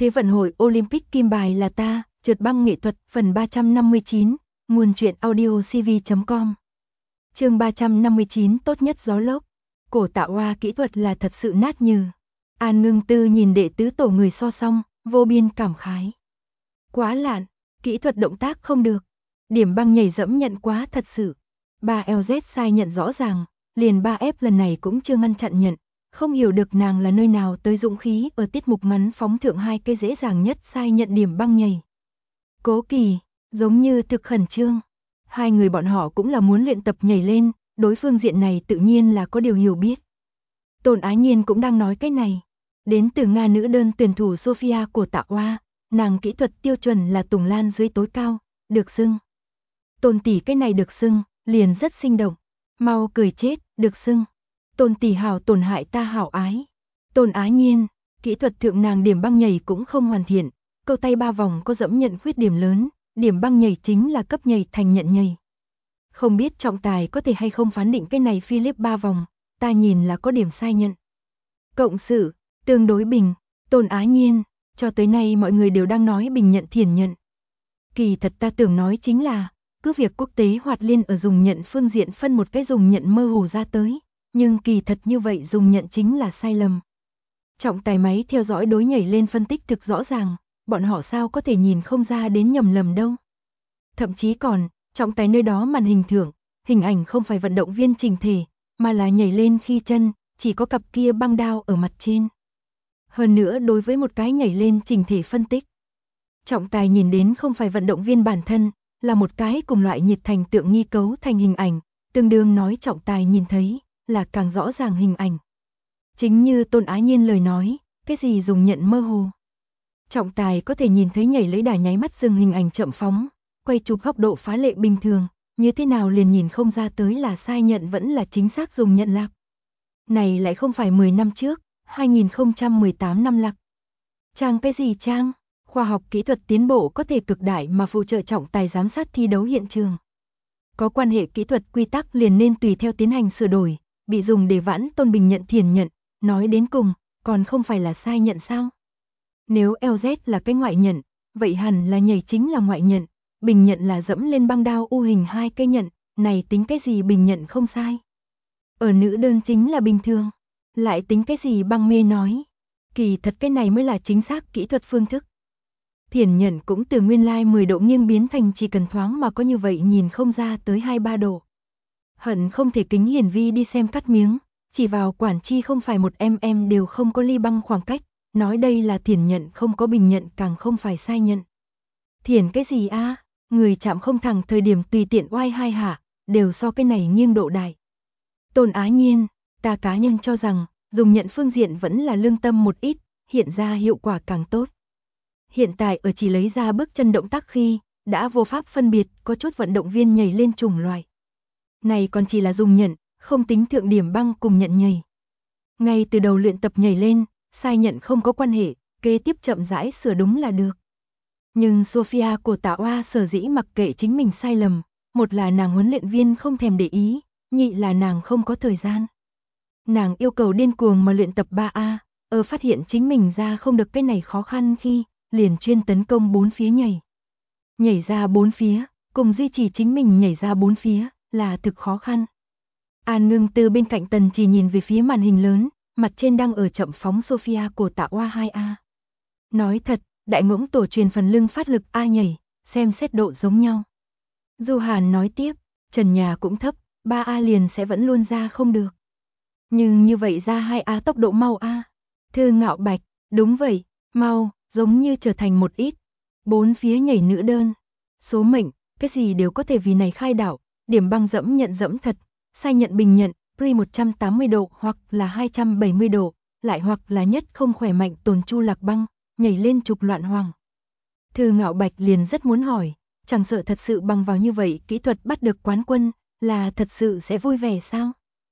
Thế vận hội Olympic kim bài là ta, trượt băng nghệ thuật phần 359, nguồn truyện audio cv.com. Chương 359 tốt nhất gió lốc. Cổ Tạ Oa kỹ thuật là thật sự nát nhừ. An Ngưng Tư nhìn đệ tứ tổ người so song, vô biên cảm khái. Quá lạn, kỹ thuật động tác không được. Điểm băng nhảy dẫm nhận quá thật sự. 3LZ sai nhận rõ ràng, liền 3F lần này cũng chưa ngăn chặn nhận. Không hiểu được nàng là nơi nào tới dũng khí ở tiết mục ngắn phóng thượng hai cái dễ dàng nhất sai nhận điểm băng nhảy. Cố Kỳ, giống như thực khẩn trương. Hai người bọn họ cũng là muốn luyện tập nhảy lên, đối phương diện này tự nhiên là có điều hiểu biết. Tôn Ái Nhiên cũng đang nói cái này. Đến từ Nga nữ đơn tuyển thủ Sofia của Tạ Oa, nàng kỹ thuật tiêu chuẩn là Tùng Lan dưới tối cao, được xưng. Tôn tỷ cái này được xưng, liền rất sinh động. Mau cười chết, được xưng. Tôn tỷ hảo tổn hại ta hảo ái. Tôn Ái Nhiên, kỹ thuật thượng nàng điểm băng nhảy cũng không hoàn thiện, câu tay 3 vòng có dẫm nhận khuyết điểm lớn, điểm băng nhảy chính là cấp nhảy thành nhận nhảy. Không biết trọng tài có thể hay không phán định cái này Philip 3 vòng, ta nhìn là có điểm sai nhận. Cộng sự, tương đối bình, Tôn Ái Nhiên, cho tới nay mọi người đều đang nói bình nhận thiền nhận. Kỳ thật ta tưởng nói chính là, cứ việc quốc tế hoạt liên ở dùng nhận phương diện phân một cái dùng nhận mơ hồ ra tới, nhưng kỳ thật như vậy dùng nhận chính là sai lầm. Trọng tài máy theo dõi đối nhảy lên phân tích thực rõ ràng, bọn họ sao có thể nhìn không ra đến nhầm lầm đâu. Thậm chí còn, trọng tài nơi đó màn hình thưởng, hình ảnh không phải vận động viên chỉnh thể, mà là nhảy lên khi chân, chỉ có cặp kia băng đao ở mặt trên. Hơn nữa đối với một cái nhảy lên chỉnh thể phân tích, trọng tài nhìn đến không phải vận động viên bản thân, là một cái cùng loại nhiệt thành tượng nghi cấu thành hình ảnh, tương đương nói trọng tài nhìn thấy, là càng rõ ràng hình ảnh. Chính như Tôn Ái Nhiên lời nói, cái gì dùng nhận mơ hồ. Trọng tài có thể nhìn thấy nhảy lấy đà nháy mắt dừng hình ảnh chậm phóng, quay chụp góc độ phá lệ bình thường, như thế nào liền nhìn không ra tới là sai nhận vẫn là chính xác dùng nhận lạc. Này lại không phải 10 năm trước, 2018 năm lạc. Trang cái gì trang? Khoa học kỹ thuật tiến bộ có thể cực đại mà phụ trợ trọng tài giám sát thi đấu hiện trường. Có quan hệ kỹ thuật quy tắc liền nên tùy theo tiến hành sửa đổi, bị dùng để vãn tôn bình nhận thiền nhận, nói đến cùng, còn không phải là sai nhận sao? Nếu LZ là cái ngoại nhận, vậy hẳn là nhảy chính là ngoại nhận, bình nhận là dẫm lên băng đao u hình hai cây nhận, này tính cái gì bình nhận không sai? Ở nữ đơn chính là bình thường, lại tính cái gì băng mê nói? Kỳ thật cái này mới là chính xác kỹ thuật phương thức. Thiền nhận cũng từ nguyên lai 10 độ nghiêng biến thành chỉ cần thoáng mà có như vậy nhìn không ra tới 2-3 độ. Hận không thể kính hiển vi đi xem cắt miếng, chỉ vào quản chi không phải 1 đều không có ly băng khoảng cách, nói đây là thiền nhận không có bình nhận càng không phải sai nhận. Thiền cái gì a? Người chạm không thẳng thời điểm tùy tiện oai hai hạ, đều so cái này nghiêng độ đại. Tôn Ái Nhiên, ta cá nhân cho rằng, dùng nhận phương diện vẫn là lương tâm một ít, hiện ra hiệu quả càng tốt. Hiện tại ở chỉ lấy ra bước chân động tác khi, đã vô pháp phân biệt có chút vận động viên nhảy lên chủng loại. Này còn chỉ là dùng nhận, không tính thượng điểm băng cùng nhận nhảy. Ngay từ đầu luyện tập nhảy lên, sai nhận không có quan hệ, kế tiếp chậm rãi sửa đúng là được. Nhưng Sofia của Tạ Oa sở dĩ mặc kệ chính mình sai lầm, một là nàng huấn luyện viên không thèm để ý, nhị là nàng không có thời gian. Nàng yêu cầu điên cuồng mà luyện tập 3A, ở phát hiện chính mình ra không được cái này khó khăn khi, liền chuyên tấn công 4 phía nhảy. Nhảy ra 4 phía, cùng duy trì chính mình nhảy ra 4 phía, là thực khó khăn. An Ngưng Tư bên cạnh Tần chỉ nhìn về phía màn hình lớn, mặt trên đang ở chậm phóng Sofia của Tạ Oa 2A. Nói thật, đại ngỗng tổ truyền phần lưng phát lực A nhảy, xem xét độ giống nhau. Du Hàn nói tiếp, trần nhà cũng thấp, 3A liền sẽ vẫn luôn ra không được. Nhưng như vậy ra 2A tốc độ mau A. Thư Ngạo Bạch, đúng vậy, mau, giống như trở thành một ít. 4 phía nhảy nữ đơn. Số mệnh, cái gì đều có thể vì này khai đảo, điểm băng dẫm nhận dẫm thật, sai nhận bình nhận, pre 180 độ hoặc là 270 độ, lại hoặc là nhất không khỏe mạnh tồn chu lạc băng, nhảy lên trục loạn hoàng. Thư Ngạo Bạch liền rất muốn hỏi, chẳng sợ thật sự bằng vào như vậy kỹ thuật bắt được quán quân, là thật sự sẽ vui vẻ sao?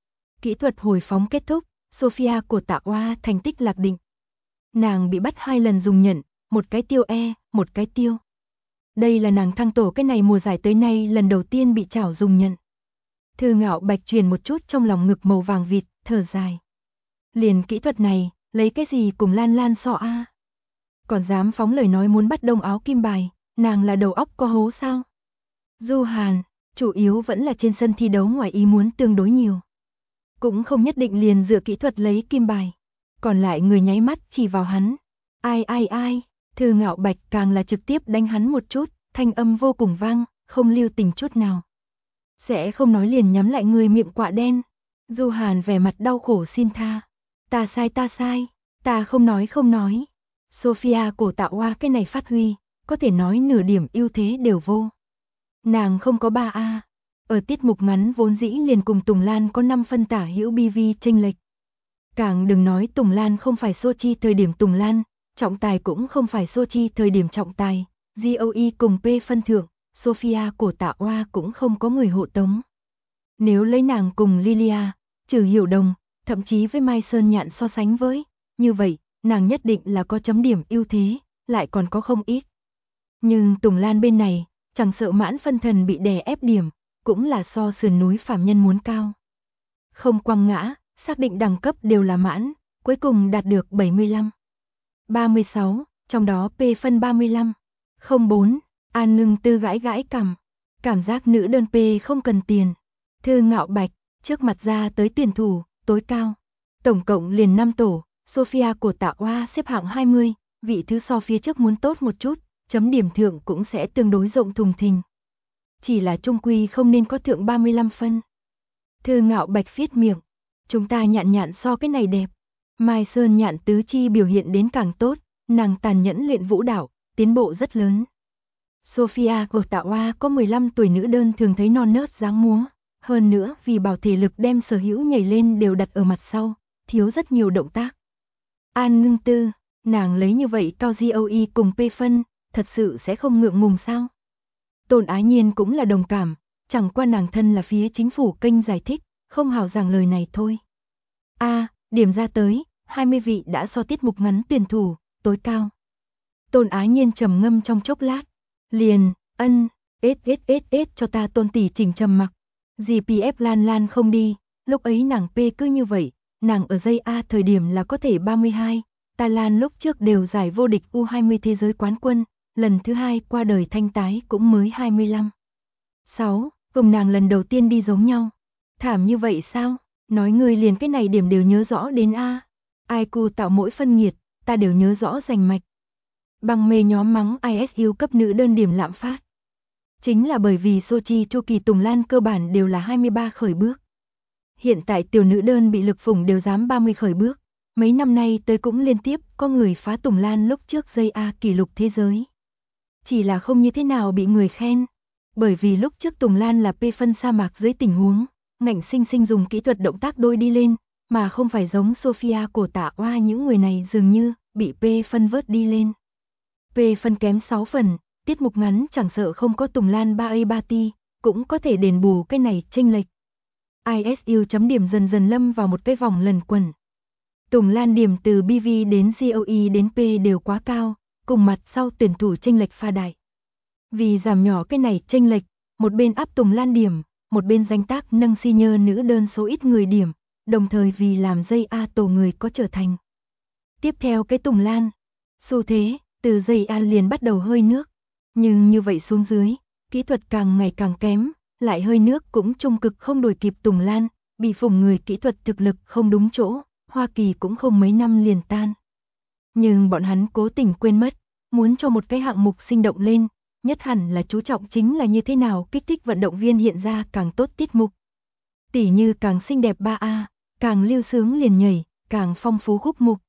Kỹ thuật hồi phóng kết thúc, Sofia của Tạ Oa thành tích lạc định. Nàng bị bắt 2 lần dùng nhận, một cái tiêu E, một cái tiêu. Đây là nàng thăng tổ cái này mùa giải tới nay lần đầu tiên bị chảo dùng nhận. Thư Ngạo Bạch truyền một chút trong lòng ngực màu vàng vịt, thở dài. Liền kỹ thuật này, lấy cái gì cùng Lan Lan so a? còn dám phóng lời nói muốn bắt đông áo kim bài, nàng là đầu óc có hố sao? Du Hàn, chủ yếu vẫn là trên sân thi đấu ngoài ý muốn tương đối nhiều. Cũng không nhất định liền dựa kỹ thuật lấy kim bài. Còn lại người nháy mắt chỉ vào hắn. Ai, Thư Ngạo Bạch càng là trực tiếp đánh hắn một chút, thanh âm vô cùng vang, không lưu tình chút nào. Sẽ không nói liền nhắm lại người miệng quạ đen. Du Hàn vẻ mặt đau khổ xin tha. Ta sai, ta không nói. Sophia cổ tạo hoa cái này phát huy, có thể nói nửa điểm ưu thế đều vô. Nàng không có 3A. Ở tiết mục ngắn vốn dĩ liền cùng Tùng Lan có 5 phân tả hữu BV chênh lệch. Càng đừng nói Tùng Lan không phải Sochi thời điểm Tùng Lan, trọng tài cũng không phải Sochi thời điểm trọng tài, GOE cùng P phân thượng, Sophia cổ tạ oa cũng không có người hộ tống. Nếu lấy nàng cùng Lilia, Trừ Hiểu Đồng, thậm chí với Mai Sơn Nhạn so sánh với, như vậy, nàng nhất định là có chấm điểm ưu thế, lại còn có không ít. Nhưng Tùng Lan bên này, chẳng sợ mãn phân thần bị đè ép điểm, cũng là so sườn núi phàm nhân muốn cao. Không quăng ngã, xác định đẳng cấp đều là mãn, cuối cùng đạt được 75. 36, trong đó P phân 35. 04, An Ngưng Tư gãi cảm giác nữ đơn P không cần tiền. Thư Ngạo Bạch, trước mặt ra tới tuyển thủ, tối cao. Tổng cộng liền 5 tổ, Sophia của Tạ Oa xếp hạng 20, vị thứ so phía trước muốn tốt một chút, chấm điểm thượng cũng sẽ tương đối rộng thùng thình. Chỉ là trung quy không nên có thượng 35 phân. Thư Ngạo Bạch viết miệng, chúng ta nhạn so cái này đẹp. Mai Sơn Nhạn tứ chi biểu hiện đến càng tốt, nàng tàn nhẫn luyện vũ đạo, tiến bộ rất lớn. Sophia của Tạ Oa có 15 tuổi nữ đơn thường thấy non nớt dáng múa, hơn nữa vì bảo thể lực đem sở hữu nhảy lên đều đặt ở mặt sau, thiếu rất nhiều động tác. An Ngưng Tư, nàng lấy như vậy cao GOE cùng P phân, thật sự sẽ không ngượng ngùng sao? Tôn Ái Nhiên cũng là đồng cảm, chẳng qua nàng thân là phía chính phủ kênh giải thích, không hào giảng lời này thôi. Điểm ra tới, 20 vị đã so tiết mục ngắn tuyển thủ, tối cao. Tôn Ái Nhiên trầm ngâm trong chốc lát, liền, cho ta Tôn tỷ chỉnh trầm mặc. GPF Lan không đi, lúc ấy nàng P cứ như vậy, nàng ở dây A thời điểm là có thể 32, ta Lan lúc trước đều giải vô địch U20 thế giới quán quân, lần thứ 2 qua đời thanh tái cũng mới 25. 6, cùng nàng lần đầu tiên đi giống nhau. Thảm như vậy sao? Nói người liền cái này điểm đều nhớ rõ đến A. Ai cu tạo mỗi phân nghiệt, ta đều nhớ rõ rành mạch. Bằng mê nhóm mắng ISU cấp nữ đơn điểm lạm phát. Chính là bởi vì Sochi chu kỳ Tùng Lan cơ bản đều là 23 khởi bước. Hiện tại tiểu nữ đơn bị lực phủng đều dám 30 khởi bước. Mấy năm nay tới cũng liên tiếp có người phá Tùng Lan lúc trước dây A kỷ lục thế giới. Chỉ là không như thế nào bị người khen. Bởi vì lúc trước Tùng Lan là P phân sa mạc dưới tình huống, ngạnh sinh dùng kỹ thuật động tác đôi đi lên, mà không phải giống Sophia cổ Tạ Oa những người này dường như bị P phân vớt đi lên. P phân kém 6 phần, tiết mục ngắn chẳng sợ không có Tùng Lan 3A 3T, cũng có thể đền bù cái này chênh lệch. ISU chấm điểm dần dần lâm vào một cái vòng lần quẩn. Tùng Lan điểm từ BV đến GOE đến P đều quá cao, cùng mặt sau tuyển thủ chênh lệch pha đại. Vì giảm nhỏ cái này chênh lệch, một bên áp Tùng Lan điểm, một bên danh tác nâng senior nữ đơn số ít người điểm, đồng thời vì làm dây A tổ người có trở thành. Tiếp theo cái Tùng Lan, xu thế, từ dây A liền bắt đầu hơi nước, nhưng như vậy xuống dưới, kỹ thuật càng ngày càng kém, lại hơi nước cũng trung cực không đuổi kịp Tùng Lan, bị phủng người kỹ thuật thực lực không đúng chỗ, Hoa Kỳ cũng không mấy năm liền tan. Nhưng bọn hắn cố tình quên mất, muốn cho một cái hạng mục sinh động lên, nhất hẳn là chú trọng chính là như thế nào kích thích vận động viên hiện ra càng tốt tiết mục. Tỉ như càng xinh đẹp 3A, càng lưu sướng liền nhảy, càng phong phú khúc mục.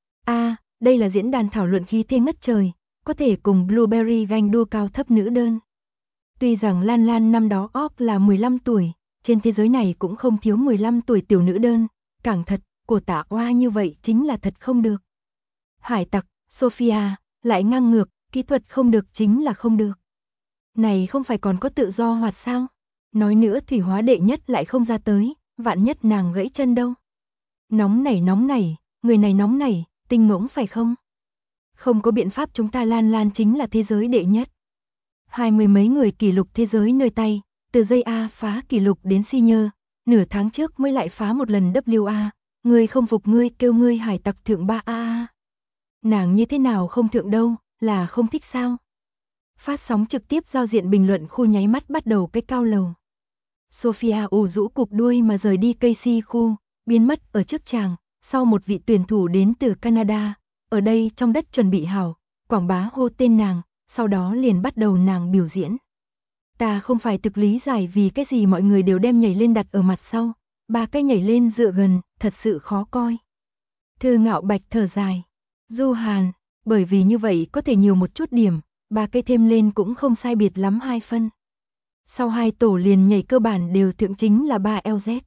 Đây là diễn đàn thảo luận khí thế ngất trời, có thể cùng Blueberry ganh đua cao thấp nữ đơn. Tuy rằng Lan năm đó là 15 tuổi, trên thế giới này cũng không thiếu 15 tuổi tiểu nữ đơn, càng thật, của Tạ Oa như vậy chính là thật không được. Hải tặc, Sophia, lại ngang ngược, kỹ thuật không được chính là không được. Này không phải còn có tự do hoạt sao? Nói nữa thủy hóa đệ nhất lại không ra tới, vạn nhất nàng gãy chân đâu. Nóng nảy, người này nóng nảy, tinh ngỗng phải không? Không có biện pháp chúng ta Lan chính là thế giới đệ nhất. 20 mấy người kỷ lục thế giới nơi tay, từ dây A phá kỷ lục đến senior, nửa tháng trước mới lại phá một lần WA, người không phục ngươi kêu ngươi hải tặc thượng 3A. Nàng như thế nào không thượng đâu, là không thích sao? Phát sóng trực tiếp giao diện bình luận khu nháy mắt bắt đầu cái cao lầu. Sophia ủ rũ cụp đuôi mà rời đi Casey khu, biến mất ở trước chàng, sau một vị tuyển thủ đến từ Canada, ở đây trong đất chuẩn bị hảo, quảng bá hô tên nàng, sau đó liền bắt đầu nàng biểu diễn. Ta không phải thực lý giải vì cái gì mọi người đều đem nhảy lên đặt ở mặt sau, ba cái nhảy lên dựa gần, thật sự khó coi. Thư Ngạo Bạch thở dài. Du Hàn, bởi vì như vậy có thể nhiều một chút điểm, ba cái thêm lên cũng không sai biệt lắm 2 phân. Sau 2 tổ liền nhảy cơ bản đều thượng chính là 3 LZ.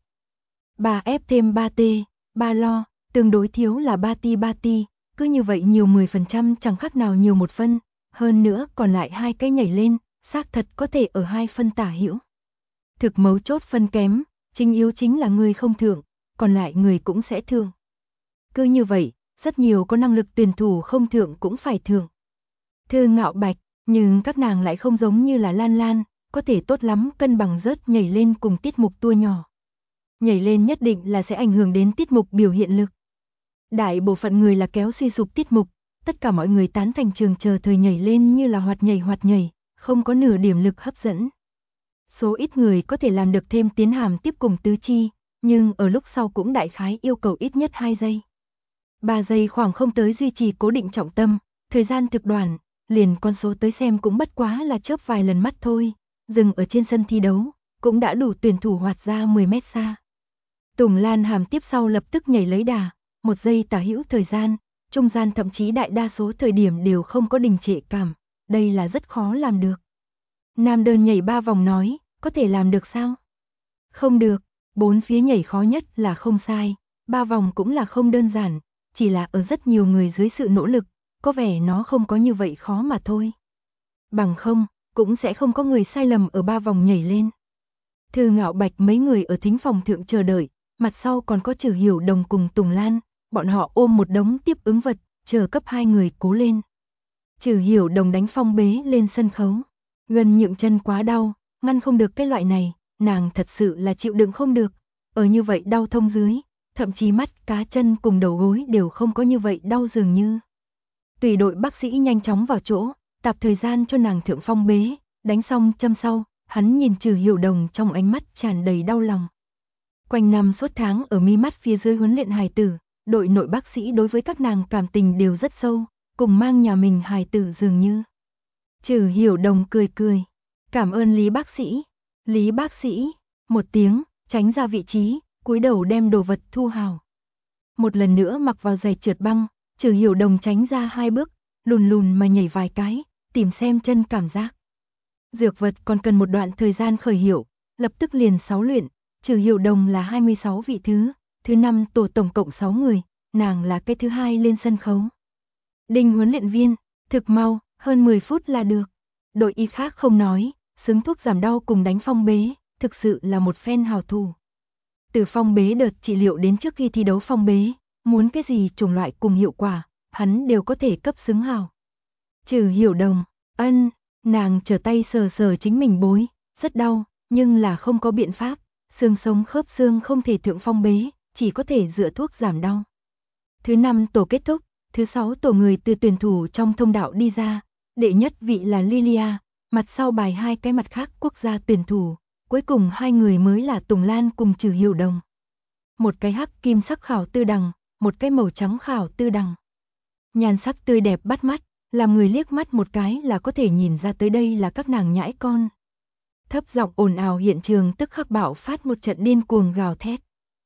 3F thêm 3T, 3 lo, tương đối thiếu là 3T, cứ như vậy nhiều 10% chẳng khác nào nhiều 1 phân, hơn nữa còn lại 2 cái nhảy lên, xác thật có thể ở 2 phân tả hữu. Thực mấu chốt phân kém, chính yếu chính là người không thượng, còn lại người cũng sẽ thượng. Cứ như vậy, rất nhiều có năng lực tuyển thủ không thượng cũng phải thượng. Thư Ngạo Bạch, nhưng các nàng lại không giống như là Lan Lan, có thể tốt lắm cân bằng rớt nhảy lên cùng tiết mục tua nhỏ. Nhảy lên nhất định là sẽ ảnh hưởng đến tiết mục biểu hiện lực. Đại bộ phận người là kéo suy sụp tiết mục, tất cả mọi người tán thành trường chờ thời nhảy lên như là hoạt nhảy, không có nửa điểm lực hấp dẫn. Số ít người có thể làm được thêm tiến hàm tiếp cùng tứ chi, nhưng ở lúc sau cũng đại khái yêu cầu ít nhất 2 giây. 3 giây khoảng không tới duy trì cố định trọng tâm, thời gian thực đoạn, liền con số tới xem cũng bất quá là chớp vài lần mắt thôi, dừng ở trên sân thi đấu, cũng đã đủ tuyển thủ hoạt ra 10 mét xa. Tùng Lan Hàm tiếp sau lập tức nhảy lấy đà, 1 giây tả hữu thời gian, trung gian thậm chí đại đa số thời điểm đều không có đình trệ cảm, đây là rất khó làm được. Nam đơn nhảy 3 vòng nói, có thể làm được sao? Không được, 4 phía nhảy khó nhất là không sai, 3 vòng cũng là không đơn giản, chỉ là ở rất nhiều người dưới sự nỗ lực, có vẻ nó không có như vậy khó mà thôi. Bằng không, cũng sẽ không có người sai lầm ở 3 vòng nhảy lên. Thư Ngạo Bạch mấy người ở thính phòng thượng chờ đợi, mặt sau còn có Trử Hiểu Đồng cùng Tùng Lan, bọn họ ôm một đống tiếp ứng vật, chờ cấp 2 người cố lên. Trử Hiểu Đồng đánh phong bế lên sân khấu, gần nhượng chân quá đau, ngăn không được cái loại này, nàng thật sự là chịu đựng không được, ở như vậy đau thông dưới, thậm chí mắt, cá chân cùng đầu gối đều không có như vậy đau dường như. Tùy đội bác sĩ nhanh chóng vào chỗ, tạp thời gian cho nàng thượng phong bế, đánh xong châm sau, hắn nhìn Trử Hiểu Đồng trong ánh mắt tràn đầy đau lòng. Quanh năm suốt tháng ở mi mắt phía dưới huấn luyện hài tử, đội nội bác sĩ đối với các nàng cảm tình đều rất sâu, cùng mang nhà mình hài tử dường như. Trử Hiểu Đồng cười cười, cảm ơn Lý bác sĩ. Lý bác sĩ, một tiếng, tránh ra vị trí, cúi đầu đem đồ vật thu hào. Một lần nữa mặc vào giày trượt băng, Trử Hiểu Đồng tránh ra 2 bước, lùn mà nhảy vài cái, tìm xem chân cảm giác. Dược vật còn cần một đoạn thời gian khởi hiệu, lập tức liền 6 luyện, Trử Hiểu Đồng là 26 vị thứ 5 tổ tổng cộng 6 người, nàng là cái thứ 2 lên sân khấu. Đinh huấn luyện viên, thực mau, hơn 10 phút là được. Đội y khác không nói, xứng thuốc giảm đau cùng đánh phong bế, thực sự là một phen hào thủ. Từ phong bế đợt trị liệu đến trước khi thi đấu phong bế, muốn cái gì chủng loại cùng hiệu quả, hắn đều có thể cấp xứng hào. Trử Hiểu Đồng, nàng trở tay sờ sờ chính mình bối, rất đau, nhưng là không có biện pháp, xương sống khớp xương không thể thượng phong bế, chỉ có thể dựa thuốc giảm đau. Thứ 5 tổ kết thúc, thứ 6 tổ người từ tuyển thủ trong thông đạo đi ra, đệ nhất vị là Lilia, mặt sau bài 2 cái mặt khác quốc gia tuyển thủ, cuối cùng 2 người mới là Tùng Lan cùng Trử Hiểu Đồng. Một cái hắc kim sắc khảo tư đằng, một cái màu trắng khảo tư đằng. Nhan sắc tươi đẹp bắt mắt, làm người liếc mắt một cái là có thể nhìn ra tới đây là các nàng nhãi con. Thấp giọng ồn ào hiện trường tức khắc bạo phát một trận điên cuồng gào thét.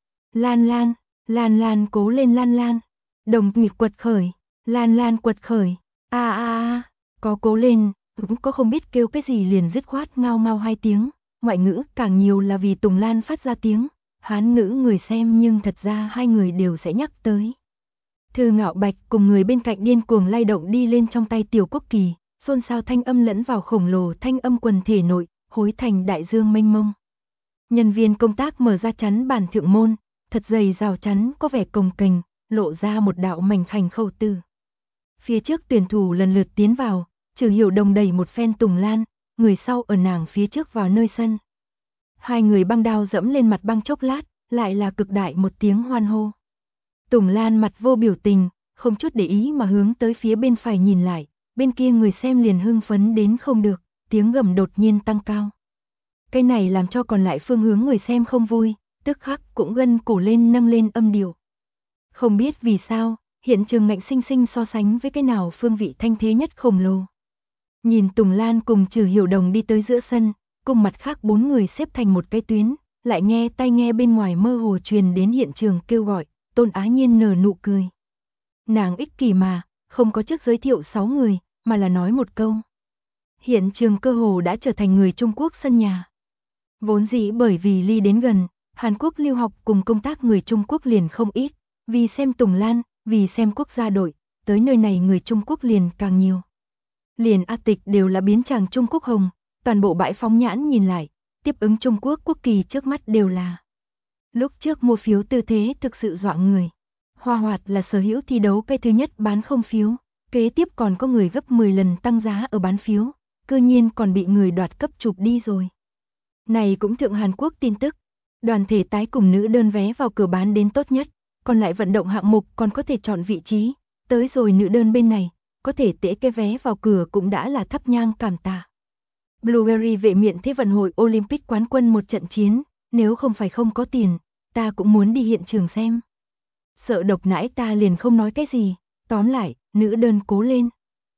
Lan Lan cố lên Lan. Đồng nghịch quật khởi, Lan quật khởi, có cố lên, cũng có không biết kêu cái gì liền dứt khoát ngao 2 tiếng, ngoại ngữ càng nhiều là vì Tùng Lan phát ra tiếng, Hán ngữ người xem nhưng thật ra 2 người đều sẽ nhắc tới. Thư Ngạo Bạch cùng người bên cạnh điên cuồng lay động đi lên trong tay tiểu quốc kỳ, xôn xao thanh âm lẫn vào khổng lồ thanh âm quần thể nội, hối thành đại dương mênh mông. Nhân viên công tác mở ra chắn bản thượng môn, thật dày rào chắn có vẻ cồng kềnh, lộ ra một đạo mảnh khảnh khẩu tử. Phía trước tuyển thủ lần lượt tiến vào, Trử Hiểu Đồng đẩy một phen Tùng Lan, người sau ở nàng phía trước vào nơi sân. 2 người băng đao dẫm lên mặt băng chốc lát, lại là cực đại một tiếng hoan hô. Tùng Lan mặt vô biểu tình, không chút để ý mà hướng tới phía bên phải nhìn lại, bên kia người xem liền hưng phấn đến không được, tiếng gầm đột nhiên tăng cao. Cái này làm cho còn lại phương hướng người xem không vui, tức khắc cũng gân cổ lên nâng lên âm điệu. Không biết vì sao, hiện trường ngạnh sinh sinh so sánh với cái nào phương vị thanh thế nhất khổng lồ. Nhìn Tùng Lan cùng Trừ Hiểu Đồng đi tới giữa sân, cùng mặt khác 4 người xếp thành một cái tuyến, lại nghe tai nghe bên ngoài mơ hồ truyền đến hiện trường kêu gọi, Tôn Á Nhiên nở nụ cười. Nàng ích kỷ mà, không có trước giới thiệu 6 người, mà là nói một câu. Hiện trường cơ hồ đã trở thành người Trung Quốc sân nhà. Vốn dĩ bởi vì ly đến gần, Hàn Quốc lưu học cùng công tác người Trung Quốc liền không ít, vì xem Tùng Lan, vì xem quốc gia đội, tới nơi này người Trung Quốc liền càng nhiều. Liền A Tịch đều là biến chàng Trung Quốc hồng, toàn bộ bãi phóng nhãn nhìn lại, tiếp ứng Trung Quốc quốc kỳ trước mắt đều là. Lúc trước mua phiếu tư thế thực sự dọa người. Hoa Hoạt là sở hữu thi đấu cái thứ nhất bán không phiếu, kế tiếp còn có người gấp 10 lần tăng giá ở bán phiếu, cư nhiên còn bị người đoạt cấp chụp đi rồi. Này cũng thượng Hàn Quốc tin tức, đoàn thể tái cùng nữ đơn vé vào cửa bán đến tốt nhất, còn lại vận động hạng mục còn có thể chọn vị trí, tới rồi nữ đơn bên này, có thể tễ cái vé vào cửa cũng đã là thắp nhang cảm tạ. Blueberry vệ miện Thế vận hội Olympic quán quân một trận chiến, nếu không phải không có tiền, ta cũng muốn đi hiện trường xem. Sợ độc nãi ta liền không nói cái gì, tóm lại, nữ đơn cố lên.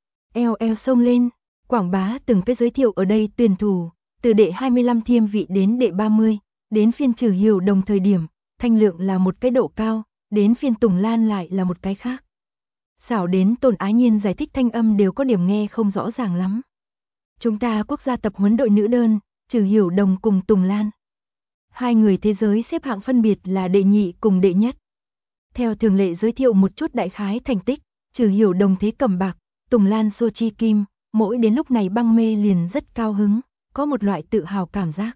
Eo eo xông lên, quảng bá từng cái giới thiệu ở đây tuyển thủ, từ đệ 25 thiêm vị đến đệ 30, đến phiên Trừ Hiểu Đồng thời điểm, thanh lượng là một cái độ cao, đến phiên Tùng Lan lại là một cái khác. Xảo đến Tôn Á Nhiên giải thích thanh âm đều có điểm nghe không rõ ràng lắm. Chúng ta quốc gia tập huấn đội nữ đơn, Trừ Hiểu Đồng cùng Tùng Lan. Hai người thế giới xếp hạng phân biệt là đệ nhị cùng đệ nhất. Theo thường lệ giới thiệu một chút đại khái thành tích, Trừ Hiểu Đồng thế cầm bạc, Tùng Lan xô chi kim, mỗi đến lúc này băng mê liền rất cao hứng, có một loại tự hào cảm giác.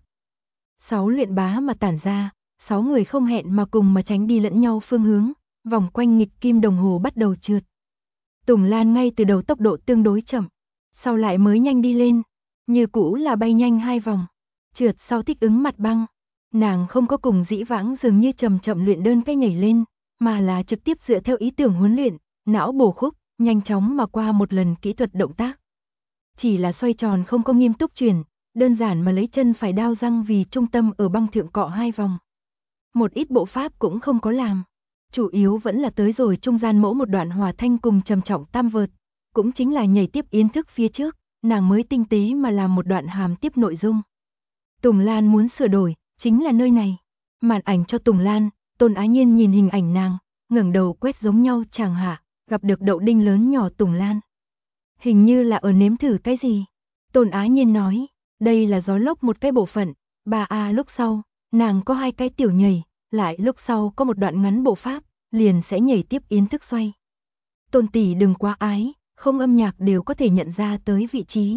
6 luyện bá mà tản ra, 6 người không hẹn mà cùng mà tránh đi lẫn nhau phương hướng, vòng quanh nghịch kim đồng hồ bắt đầu trượt. Tùng Lan ngay từ đầu tốc độ tương đối chậm, sau lại mới nhanh đi lên, như cũ là bay nhanh 2 vòng, trượt sau thích ứng mặt băng. Nàng không có cùng dĩ vãng dường như chậm chậm luyện đơn cái nhảy lên, mà là trực tiếp dựa theo ý tưởng huấn luyện, não bổ khúc, nhanh chóng mà qua một lần kỹ thuật động tác. Chỉ là xoay tròn không có nghiêm túc chuyển, đơn giản mà lấy chân phải đao răng vì trung tâm ở băng thượng cọ 2 vòng. Một ít bộ pháp cũng không có làm, chủ yếu vẫn là tới rồi trung gian mẫu một đoạn hòa thanh cùng trầm trọng tam vợt, cũng chính là nhảy tiếp yến thức phía trước, nàng mới tinh tế mà làm một đoạn hàm tiếp nội dung. Tùng Lan muốn sửa đổi, chính là nơi này. Màn ảnh cho Tùng Lan, Tôn Á Nhiên nhìn hình ảnh nàng, ngẩng đầu quét giống nhau chàng hạ, gặp được đậu đinh lớn nhỏ Tùng Lan. Hình như là ở nếm thử cái gì. Tôn Á Nhiên nói, đây là gió lốc một cái bộ phận, 3A lúc sau, nàng có 2 cái tiểu nhảy, lại lúc sau có một đoạn ngắn bộ pháp, liền sẽ nhảy tiếp yến thức xoay. Tôn tỷ đừng quá ái, không âm nhạc đều có thể nhận ra tới vị trí.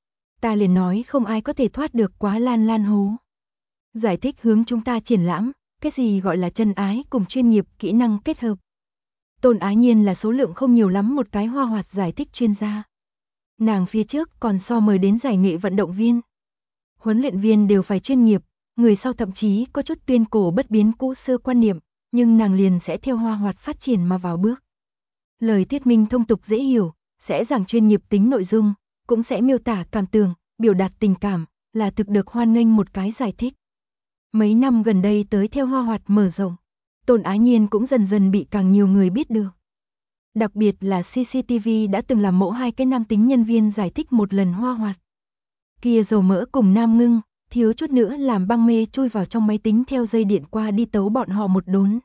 Ta liền nói không ai có thể thoát được quá lan lan hố. Giải thích hướng chúng ta triển lãm, cái gì gọi là chân ái cùng chuyên nghiệp kỹ năng kết hợp. Tôn Á Nhiên là số lượng không nhiều lắm một cái Hoa Hoạt giải thích chuyên gia. Nàng phía trước còn so mời đến giải nghệ vận động viên. Huấn luyện viên đều phải chuyên nghiệp, người sau thậm chí có chút tuyên cổ bất biến cũ xưa quan niệm, nhưng nàng liền sẽ theo Hoa Hoạt phát triển mà vào bước. Lời thuyết minh thông tục dễ hiểu, sẽ giảng chuyên nghiệp tính nội dung, cũng sẽ miêu tả cảm tưởng, biểu đạt tình cảm, là thực được hoan nghênh một cái giải thích. Mấy năm gần đây tới theo Hoa Hoạt mở rộng, Tôn Á Nhiên cũng dần dần bị càng nhiều người biết được. Đặc biệt là CCTV đã từng làm mẫu 2 cái nam tính nhân viên giải thích một lần Hoa Hoạt. Kia dầu mỡ cùng Nam Ngưng, thiếu chút nữa làm băng mê chui vào trong máy tính theo dây điện qua đi tấu bọn họ một đốn.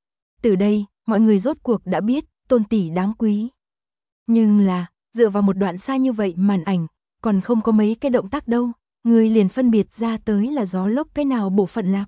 Từ đây, mọi người rốt cuộc đã biết, Tôn tỷ đáng quý. Nhưng là, dựa vào một đoạn xa như vậy màn ảnh, còn không có mấy cái động tác đâu, người liền phân biệt ra tới là gió lốc cái nào bộ phận lạc.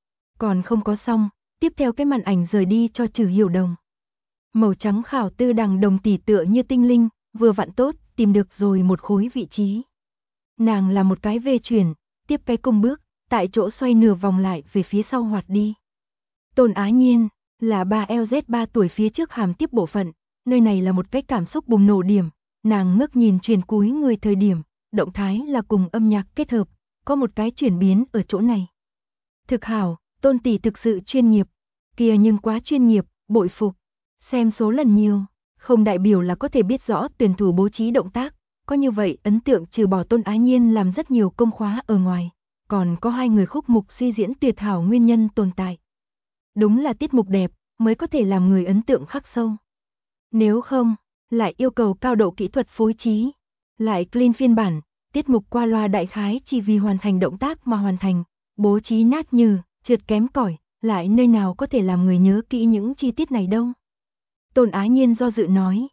Còn không có xong, tiếp theo cái màn ảnh rời đi cho Trừ Hiểu Đồng. Màu trắng khảo tư đằng đồng tỷ tựa như tinh linh, vừa vặn tốt, tìm được rồi một khối vị trí. Nàng là một cái về chuyển, tiếp cái cung bước, tại chỗ xoay nửa vòng lại về phía sau hoạt đi. Tôn Á Nhiên, là 3LZ3 tuổi phía trước hàm tiếp bộ phận, nơi này là một cái cảm xúc bùng nổ điểm, nàng ngước nhìn truyền cúi người thời điểm, động thái là cùng âm nhạc kết hợp, có một cái chuyển biến ở chỗ này. Thực hảo, Tôn tỷ thực sự chuyên nghiệp, kia nhưng quá chuyên nghiệp, bội phục, xem số lần nhiều, không đại biểu là có thể biết rõ tuyển thủ bố trí động tác, có như vậy ấn tượng trừ bỏ Tôn Ái Nhiên làm rất nhiều công khóa ở ngoài, còn có hai người khúc mục suy diễn tuyệt hảo nguyên nhân tồn tại. Đúng là tiết mục đẹp, mới có thể làm người ấn tượng khắc sâu. Nếu không, lại yêu cầu cao độ kỹ thuật phối trí, lại clean phiên bản, tiết mục qua loa đại khái chỉ vì hoàn thành động tác mà hoàn thành, bố trí nát như, trượt kém cỏi, lại nơi nào có thể làm người nhớ kỹ những chi tiết này đâu. Tôn Ái Nhiên do dự nói,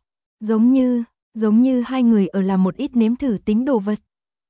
giống như hai người ở làm một ít nếm thử tính đồ vật.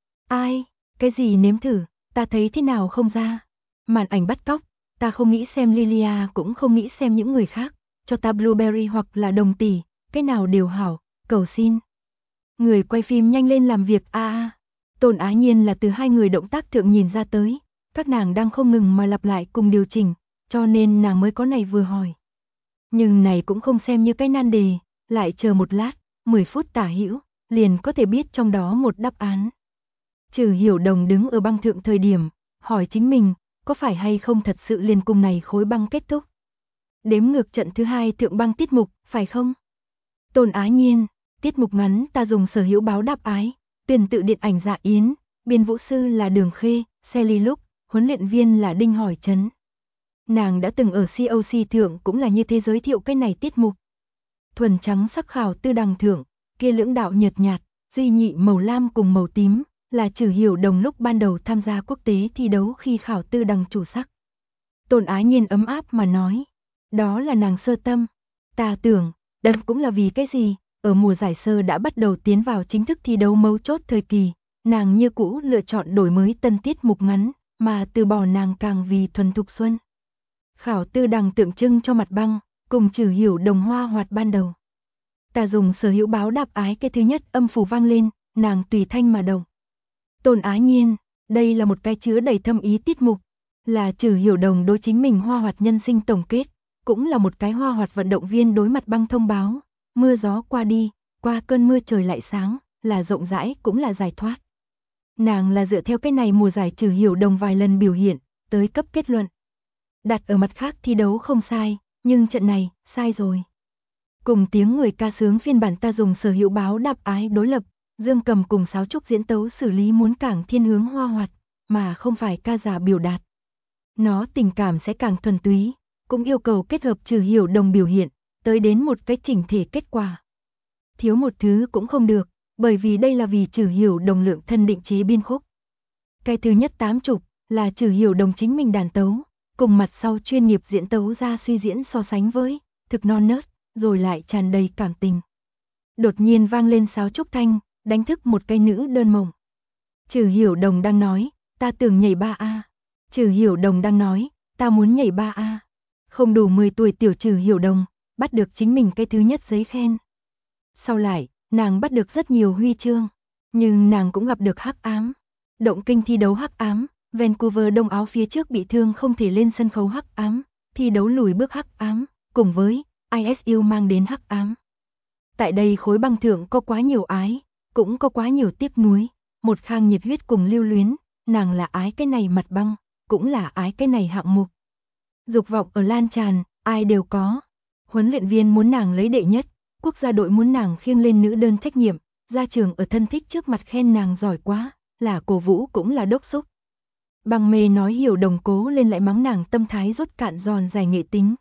Ai, cái gì nếm thử, ta thấy thế nào không ra. Màn ảnh bắt cóc, ta không nghĩ xem Lilia cũng không nghĩ xem những người khác, cho ta Blueberry hoặc là Đồng Tỷ, cái nào đều hảo, cầu xin. Người quay phim nhanh lên làm việc a. Tôn Ái Nhiên là từ hai người động tác thượng nhìn ra tới, các nàng đang không ngừng mà lặp lại cùng điều chỉnh, cho nên nàng mới có này vừa hỏi. Nhưng này cũng không xem như cái nan đề, lại chờ một lát, 10 phút tả hữu, liền có thể biết trong đó một đáp án. Trừ Hiểu Đồng đứng ở băng thượng thời điểm, hỏi chính mình, có phải hay không thật sự liền cùng này khối băng kết thúc. Đếm ngược trận thứ 2 thượng băng tiết mục, phải không? Tôn Ái Nhiên, tiết mục ngắn ta dùng sở hữu báo đáp ái, tuyển tự điện ảnh Dạ Yến, biên vũ sư là Đường Khê, Sally Lúc, huấn luyện viên là Đinh Hỏi Trấn. Nàng đã từng ở COC thượng cũng là như thế giới thiệu cái này tiết mục. Thuần trắng sắc khảo tư đằng thượng, kia lưỡng đạo nhợt nhạt, duy nhị màu lam cùng màu tím, là Trừ Hiểu Đồng lúc ban đầu tham gia quốc tế thi đấu khi khảo tư đằng chủ sắc. Tôn Ái Nhiên ấm áp mà nói, đó là nàng sơ tâm. Ta tưởng, đây cũng là vì cái gì, ở mùa giải sơ đã bắt đầu tiến vào chính thức thi đấu mấu chốt thời kỳ, nàng như cũ lựa chọn đổi mới tân tiết mục ngắn, mà từ bỏ nàng càng vì thuần thục xuân. Khảo tư đằng tượng trưng cho mặt băng, cùng Trừ Hiểu Đồng hoa hoạt ban đầu. Ta dùng sở hữu báo đáp ái cái thứ nhất âm phủ vang lên, nàng tùy thanh mà động. Tôn Ái Nhiên, đây là một cái chứa đầy thâm ý tiết mục, là Trừ Hiểu Đồng đối chính mình hoa hoạt nhân sinh tổng kết, cũng là một cái hoa hoạt vận động viên đối mặt băng thông báo, mưa gió qua đi, qua cơn mưa trời lại sáng, là rộng rãi cũng là giải thoát. Nàng là dựa theo cái này mùa giải Trừ Hiểu Đồng vài lần biểu hiện, tới cấp kết luận. Đặt ở mặt khác thi đấu không sai, nhưng trận này, sai rồi. Cùng tiếng người ca sướng phiên bản ta dùng sở hữu báo đáp ái đối lập, Dương Cầm cùng sáo trúc diễn tấu xử lý muốn càng thiên hướng hoa hoạt, mà không phải ca giả biểu đạt. Nó tình cảm sẽ càng thuần túy, cũng yêu cầu kết hợp Trừ Hiểu Đồng biểu hiện, tới đến một cái chỉnh thể kết quả. Thiếu một thứ cũng không được, bởi vì đây là vì Trừ Hiểu Đồng lượng thân định chế biên khúc. Cái thứ nhất 80 là Trừ Hiểu Đồng chính mình đàn tấu, cùng mặt sau chuyên nghiệp diễn tấu ra suy diễn so sánh với, thực non nớt, rồi lại tràn đầy cảm tình. Đột nhiên vang lên sáo trúc thanh, đánh thức một cái nữ đơn mộng. Trừ Hiểu Đồng đang nói, ta tưởng nhảy 3A. Trừ Hiểu Đồng đang nói, ta muốn nhảy 3A. Không đủ 10 tuổi tiểu Trừ Hiểu Đồng, bắt được chính mình cái thứ nhất giấy khen. Sau lại, nàng bắt được rất nhiều huy chương, nhưng nàng cũng gặp được hắc ám. Động kinh thi đấu hắc ám, Vancouver Đông Áo phía trước bị thương không thể lên sân khấu hắc ám, thi đấu lùi bước hắc ám, cùng với ISU mang đến hắc ám. Tại đây khối băng thượng có quá nhiều ái, cũng có quá nhiều tiếc nuối, một khang nhiệt huyết cùng lưu luyến, nàng là ái cái này mặt băng, cũng là ái cái này hạng mục. Dục vọng ở lan tràn, ai đều có. Huấn luyện viên muốn nàng lấy đệ nhất, quốc gia đội muốn nàng khiêng lên nữ đơn trách nhiệm, gia trường ở thân thích trước mặt khen nàng giỏi quá, là cổ vũ cũng là đốc xúc. Băng mê nói Hiểu Đồng cố lên lại mắng nàng tâm thái rốt cạn giòn dài nghệ tính.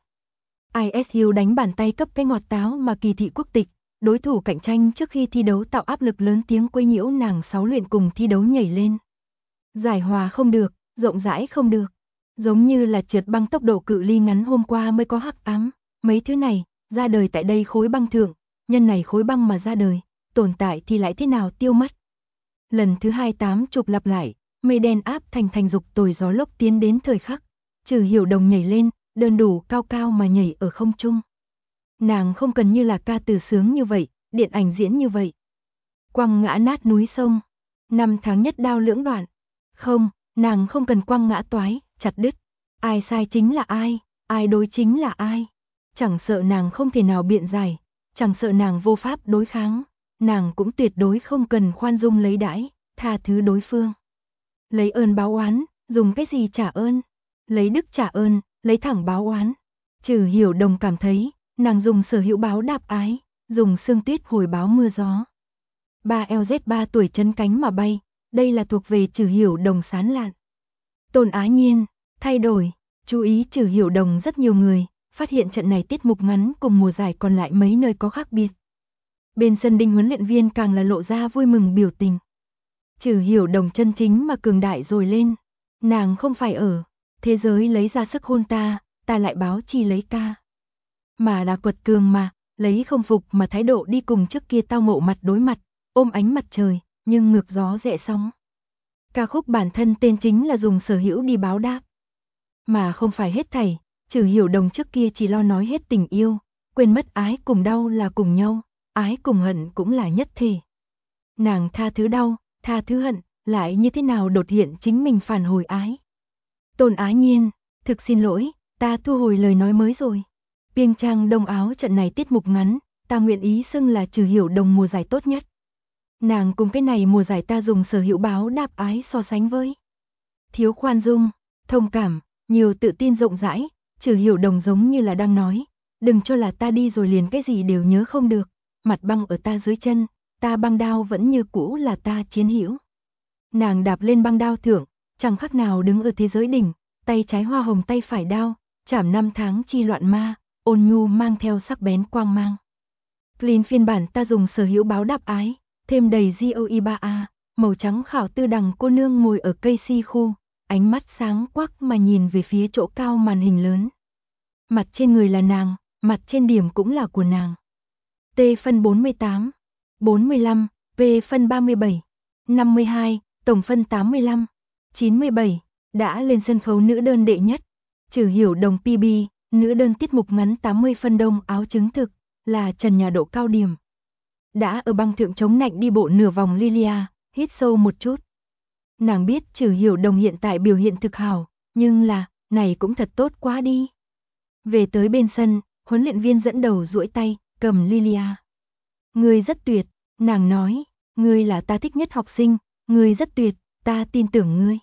ISU đánh bàn tay cấp cái ngọt táo mà kỳ thị quốc tịch, đối thủ cạnh tranh trước khi thi đấu tạo áp lực lớn tiếng quấy nhiễu nàng 6 luyện cùng thi đấu nhảy lên. Giải hòa không được, rộng rãi không được, giống như là trượt băng tốc độ cự ly ngắn hôm qua mới có hắc ám, mấy thứ này, ra đời tại đây khối băng thượng, nhân này khối băng mà ra đời, tồn tại thì lại thế nào tiêu mất. Lần thứ 80 lặp lại, mây đen áp thành dục tồi gió lốc tiến đến thời khắc, Trừ Hiểu Đồng nhảy lên, đơn đủ cao cao mà nhảy ở không trung. Nàng không cần như là ca từ sướng như vậy, điện ảnh diễn như vậy. Quăng ngã nát núi sông, 5 tháng nhất đao lưỡng đoạn. Không, nàng không cần quăng ngã toái, chặt đứt. Ai sai chính là ai đối chính là ai. Chẳng sợ nàng không thể nào biện giải, chẳng sợ nàng vô pháp đối kháng, nàng cũng tuyệt đối không cần khoan dung lấy đãi, tha thứ đối phương. Lấy ơn báo oán, dùng cái gì trả ơn? Lấy đức trả ơn, lấy thẳng báo oán. Trừ Hiểu Đồng cảm thấy, nàng dùng sở hữu báo đáp ái, dùng sương tuyết hồi báo mưa gió. 3LZ3 tuổi chấn cánh mà bay, đây là thuộc về Trừ Hiểu Đồng sán lạn. Tôn Á Nhiên, thay đổi, chú ý Trừ Hiểu Đồng rất nhiều người, phát hiện trận này tiết mục ngắn cùng mùa giải còn lại mấy nơi có khác biệt. Bên sân Đinh huấn luyện viên càng là lộ ra vui mừng biểu tình. Trừ Hiểu Đồng chân chính mà cường đại rồi lên, nàng không phải ở thế giới lấy ra sức hôn ta lại báo chi lấy ca. Mà là quật cường mà, lấy không phục mà thái độ đi cùng trước kia tao ngộ mặt đối mặt, ôm ánh mặt trời, nhưng ngược gió rẽ sóng. Ca khúc bản thân tên chính là dùng sở hữu đi báo đáp. Mà không phải hết thảy, Trừ Hiểu Đồng trước kia chỉ lo nói hết tình yêu, quên mất ái cùng đau là cùng nhau, ái cùng hận cũng là nhất thể. Nàng tha thứ đau, tha thứ hận, lại như thế nào đột hiện chính mình phản hồi ái. Tôn Á Nhiên, thực xin lỗi, ta thu hồi lời nói mới rồi. Piêng Trang Đông Áo trận này tiết mục ngắn, ta nguyện ý xưng là Trừ Hiểu Đồng mùa giải tốt nhất. Nàng cùng cái này mùa giải ta dùng sở hữu báo đáp ái so sánh với. Thiếu khoan dung, thông cảm, nhiều tự tin rộng rãi, Trừ Hiểu Đồng giống như là đang nói, đừng cho là ta đi rồi liền cái gì đều nhớ không được, mặt băng ở ta dưới chân, ta băng đao vẫn như cũ là ta chiến hữu. Nàng đạp lên băng đao thượng, chẳng khác nào đứng ở thế giới đỉnh, tay trái hoa hồng tay phải đao, chảm năm tháng chi loạn ma, ôn nhu mang theo sắc bén quang mang. Clean phiên bản ta dùng sở hữu báo đáp ái, thêm đầy GOE3A, màu trắng khảo tư đằng cô nương ngồi ở cây si khu, ánh mắt sáng quắc mà nhìn về phía chỗ cao màn hình lớn. Mặt trên người là nàng, mặt trên điểm cũng là của nàng. T phân 48, 45, P phân 37, 52, tổng phân 85, 97, đã lên sân khấu nữ đơn đệ nhất. Trừ Hiểu Đồng PB, nữ đơn tiết mục ngắn 80 phân đông áo chứng thực, là trần nhà độ cao điểm. Đã ở băng thượng chống nạnh đi bộ nửa vòng Lilia, hít sâu một chút. Nàng biết Trừ Hiểu Đồng hiện tại biểu hiện thực hảo, nhưng là, này cũng thật tốt quá đi. Về tới bên sân, huấn luyện viên dẫn đầu duỗi tay, cầm Lilia. Ngươi rất tuyệt, nàng nói, ngươi là ta thích nhất học sinh, ngươi rất tuyệt, ta tin tưởng ngươi.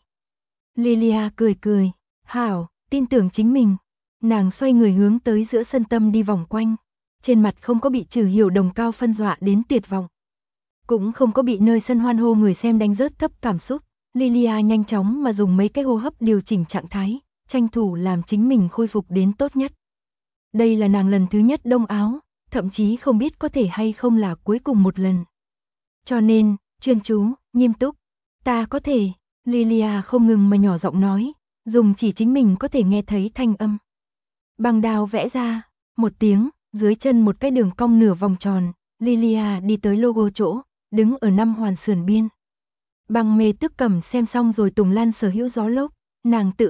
Lilia cười cười, hảo, tin tưởng chính mình. Nàng xoay người hướng tới giữa sân tâm đi vòng quanh. Trên mặt không có bị Trừ Hiểu Đồng cao phân dọa đến tuyệt vọng. Cũng không có bị nơi sân hoan hô người xem đánh rớt thấp cảm xúc. Lilia nhanh chóng mà dùng mấy cái hô hấp điều chỉnh trạng thái, tranh thủ làm chính mình khôi phục đến tốt nhất. Đây là nàng lần thứ nhất đông áo, thậm chí không biết có thể hay không là cuối cùng một lần. Cho nên, chuyên chú, nghiêm túc, ta có thể, Lilia không ngừng mà nhỏ giọng nói, dùng chỉ chính mình có thể nghe thấy thanh âm. Băng đao vẽ ra, một tiếng, dưới chân một cái đường cong nửa vòng tròn, Lilia đi tới logo chỗ, đứng ở 5 hoàn sườn biên. Băng Mê Tức Cẩm xem xong rồi Tùng Lan sở hữu gió lốc, nàng tự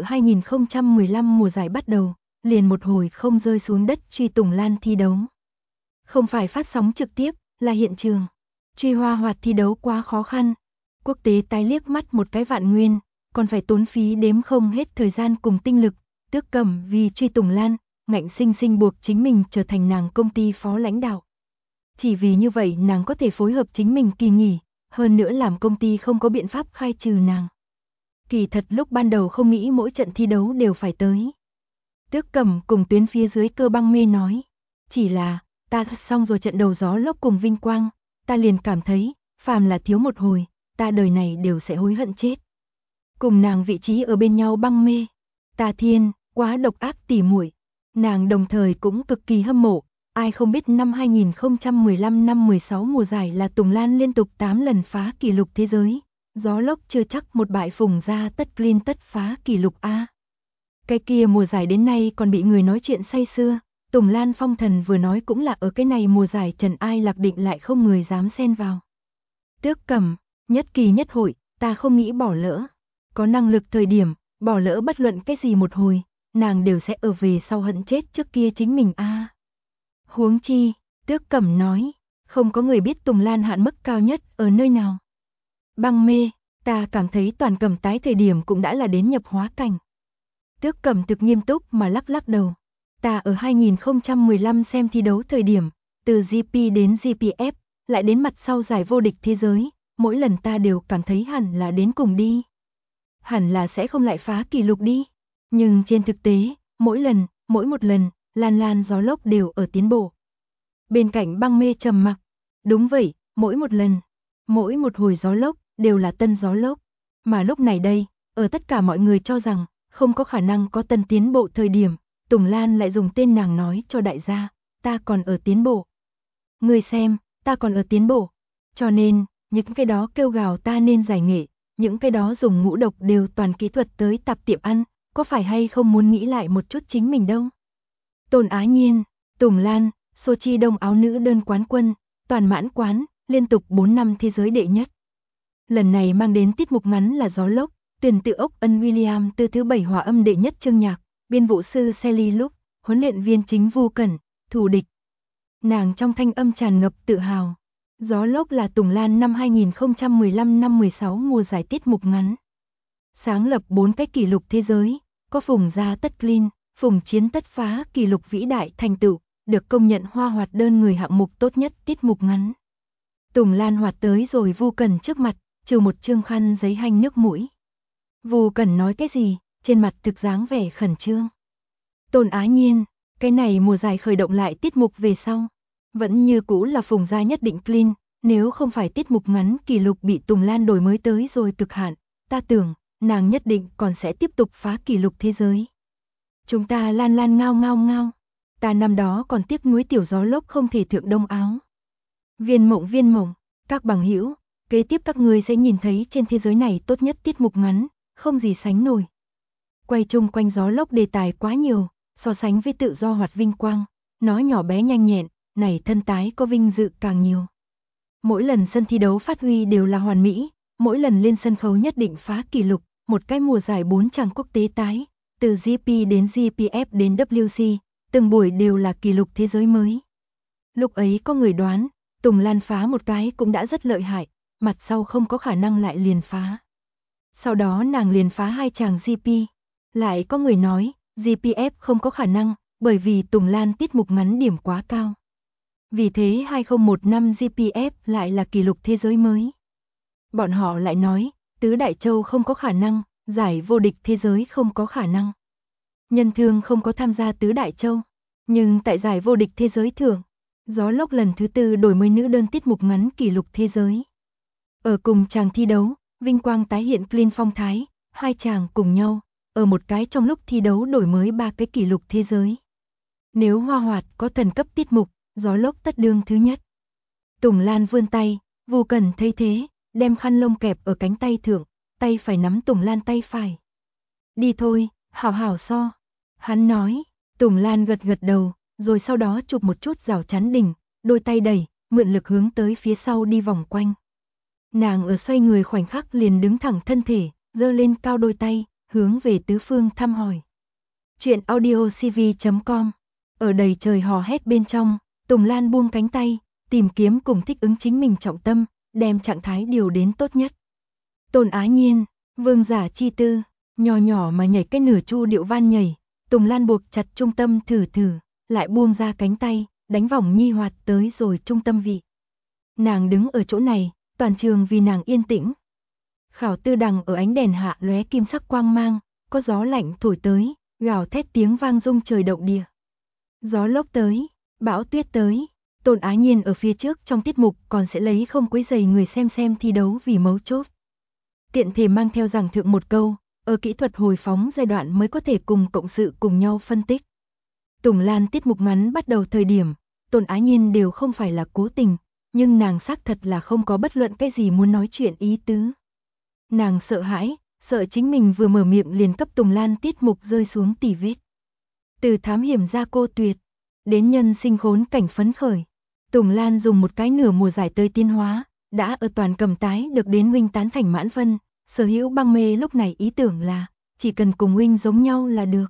2015 mùa giải bắt đầu, liền một hồi không rơi xuống đất truy Tùng Lan thi đấu. Không phải phát sóng trực tiếp, là hiện trường. Truy Hoa Hoạt thi đấu quá khó khăn. Quốc tế tái liếc mắt một cái vạn nguyên, còn phải tốn phí đếm không hết thời gian cùng tinh lực. Tước Cẩm vì truy Tùng Lan, ngạnh sinh sinh buộc chính mình trở thành nàng công ty phó lãnh đạo. Chỉ vì như vậy nàng có thể phối hợp chính mình kỳ nghỉ, hơn nữa làm công ty không có biện pháp khai trừ nàng. Kỳ thật lúc ban đầu không nghĩ mỗi trận thi đấu đều phải tới. Tước Cẩm cùng tuyến phía dưới Cơ Băng Mê nói, chỉ là, ta xong rồi trận đầu gió lốc cùng vinh quang, ta liền cảm thấy, phàm là thiếu một hồi, ta đời này đều sẽ hối hận chết. Cùng nàng vị trí ở bên nhau Băng Mê, ta thiên, quá độc ác tỉ muội. Nàng đồng thời cũng cực kỳ hâm mộ, ai không biết năm 2015 năm 16 mùa giải là Tùng Lan liên tục 8 lần phá kỷ lục thế giới, gió lốc chưa chắc một bại phùng ra tất clean tất phá kỷ lục A. Cái kia mùa giải đến nay còn bị người nói chuyện say sưa, Tùng Lan phong thần vừa nói cũng là ở cái này mùa giải trần ai lạc định lại không người dám xen vào. Tước Cẩm, nhất kỳ nhất hội, ta không nghĩ bỏ lỡ. Có năng lực thời điểm, bỏ lỡ bất luận cái gì một hồi, nàng đều sẽ ở về sau hận chết trước kia chính mình a. Huống chi, Tước Cẩm nói, không có người biết Tùng Lan hạn mức cao nhất ở nơi nào. Băng Mê, ta cảm thấy toàn Cẩm tái thời điểm cũng đã là đến nhập hóa cảnh. Tước Cẩm thực nghiêm túc mà lắc lắc đầu. Ta ở 2015 xem thi đấu thời điểm, từ GP đến GPF, lại đến mặt sau giải vô địch thế giới, mỗi lần ta đều cảm thấy hẳn là đến cùng đi. Hẳn là sẽ không lại phá kỷ lục đi. Nhưng trên thực tế, mỗi một lần, lan lan gió lốc đều ở tiến bộ. Bên cạnh băng mê trầm mặc. Đúng vậy, mỗi một lần, mỗi một hồi gió lốc, đều là tân gió lốc. Mà lúc này đây, ở tất cả mọi người cho rằng, không có khả năng có tân tiến bộ thời điểm, Tùng Lan lại dùng tên nàng nói cho đại gia, ta còn ở tiến bộ. Người xem, ta còn ở tiến bộ. Cho nên, những cái đó kêu gào ta nên giải nghệ, những cái đó dùng ngũ độc đều toàn kỹ thuật tới tạp tiệm ăn, có phải hay không muốn nghĩ lại một chút chính mình đâu. Tôn Á Nhiên, Tùng Lan, Sochi đông áo nữ đơn quán quân, toàn mãn quán, liên tục 4 năm thế giới đệ nhất. Lần này mang đến tiết mục ngắn là Gió Lốc, tuyển tự ốc ân William từ thứ 7 hòa âm đệ nhất chương nhạc, biên vũ sư Sally Lúc, huấn luyện viên chính Vu Cẩn, thủ địch. Nàng trong thanh âm tràn ngập tự hào. Gió Lốc là Tùng Lan năm 2015 năm 16 mùa giải tiết mục ngắn. Sáng lập 4 cái kỷ lục thế giới, có phùng ra tất clean, phùng chiến tất phá kỷ lục vĩ đại thành tựu, được công nhận hoa hoạt đơn người hạng mục tốt nhất tiết mục ngắn. Tùng Lan hoạt tới rồi Vu Cẩn trước mặt, trừ một chương khăn giấy hanh nước mũi. Vu Cẩn nói cái gì, trên mặt thực dáng vẻ khẩn trương. Tôn Á Nhiên, cái này mùa giải khởi động lại tiết mục về sau, vẫn như cũ là phùng gia nhất định clean, nếu không phải tiết mục ngắn kỷ lục bị Tùng Lan đổi mới tới rồi cực hạn, ta tưởng, nàng nhất định còn sẽ tiếp tục phá kỷ lục thế giới. Chúng ta lan lan ngao ngao ngao, ta năm đó còn tiếc nuối tiểu Gió Lốc không thể thượng đông áo. Viên mộng, các bằng hữu, kế tiếp các ngươi sẽ nhìn thấy trên thế giới này tốt nhất tiết mục ngắn, không gì sánh nổi. Quay chung quanh Gió Lốc đề tài quá nhiều, so sánh với tự do hoạt vinh quang, nó nhỏ bé nhanh nhẹn, này thân tái có vinh dự càng nhiều. Mỗi lần sân thi đấu phát huy đều là hoàn mỹ, mỗi lần lên sân khấu nhất định phá kỷ lục, một cái mùa giải 4 chàng quốc tế tái, từ GP đến GPF đến WC, từng buổi đều là kỷ lục thế giới mới. Lúc ấy có người đoán, Tùng Lan phá một cái cũng đã rất lợi hại, mặt sau không có khả năng lại liền phá. Sau đó nàng liền phá 2 chàng GP, lại có người nói, GPF không có khả năng, bởi vì Tùng Lan tiết mục ngắn điểm quá cao. Vì thế 2001 năm GPF lại là kỷ lục thế giới mới. Bọn họ lại nói, tứ đại châu không có khả năng, giải vô địch thế giới không có khả năng. Nhân Thương không có tham gia tứ đại châu, nhưng tại giải vô địch thế giới thưởng, Gió Lốc lần thứ 4 đổi mới nữ đơn tiết mục ngắn kỷ lục thế giới. Ở cùng chàng thi đấu, vinh quang tái hiện clean phong thái, hai chàng cùng nhau, ở một cái trong lúc thi đấu đổi mới 3 cái kỷ lục thế giới. Nếu Hoa Hoạt có thần cấp tiết mục, Gió Lốc tất đương thứ nhất. Tùng Lan vươn tay, Vu Cẩn thấy thế, đem khăn lông kẹp ở cánh tay thượng, tay phải nắm Tùng Lan tay phải. Đi thôi, hảo hảo so. Hắn nói, Tùng Lan gật gật đầu, rồi sau đó chụp một chút rào chắn đỉnh, đôi tay đẩy, mượn lực hướng tới phía sau đi vòng quanh. Nàng ở xoay người khoảnh khắc liền đứng thẳng thân thể, giơ lên cao đôi tay, hướng về tứ phương thăm hỏi. Chuyện audiocv.com. Ở đầy trời hò hét bên trong, Tùng Lan buông cánh tay, tìm kiếm cùng thích ứng chính mình trọng tâm, đem trạng thái điều đến tốt nhất. Tôn Á Nhiên, vương giả chi tư, nhỏ nhỏ mà nhảy cái nửa chu điệu van nhảy, Tùng Lan buộc chặt trung tâm thử, lại buông ra cánh tay, đánh vòng nhi hoạt tới rồi trung tâm vị. Nàng đứng ở chỗ này, toàn trường vì nàng yên tĩnh. Khảo Tư Đằng ở ánh đèn hạ lóe kim sắc quang mang, có gió lạnh thổi tới, gào thét tiếng vang rung trời động địa. Gió lốc tới, bão tuyết tới, Tôn Á Nhiên ở phía trước trong tiết mục còn sẽ lấy không quấy rầy người xem thi đấu vì mấu chốt. Tiện thể mang theo rằng thượng một câu, ở kỹ thuật hồi phóng giai đoạn mới có thể cùng cộng sự cùng nhau phân tích. Tùng Lan tiết mục ngắn bắt đầu thời điểm, Tôn Á Nhiên đều không phải là cố tình, nhưng nàng xác thật là không có bất luận cái gì muốn nói chuyện ý tứ. Nàng sợ hãi, sợ chính mình vừa mở miệng liền cấp Tùng Lan tiết mục rơi xuống tỉ vết. Từ thám hiểm ra cô tuyệt, đến nhân sinh khốn cảnh phấn khởi, Tùng Lan dùng một cái nửa mùa giải tới tiến hóa, đã ở toàn cầm tái được đến huynh tán thành mãn phân, sở hữu băng mê lúc này ý tưởng là, chỉ cần cùng huynh giống nhau là được.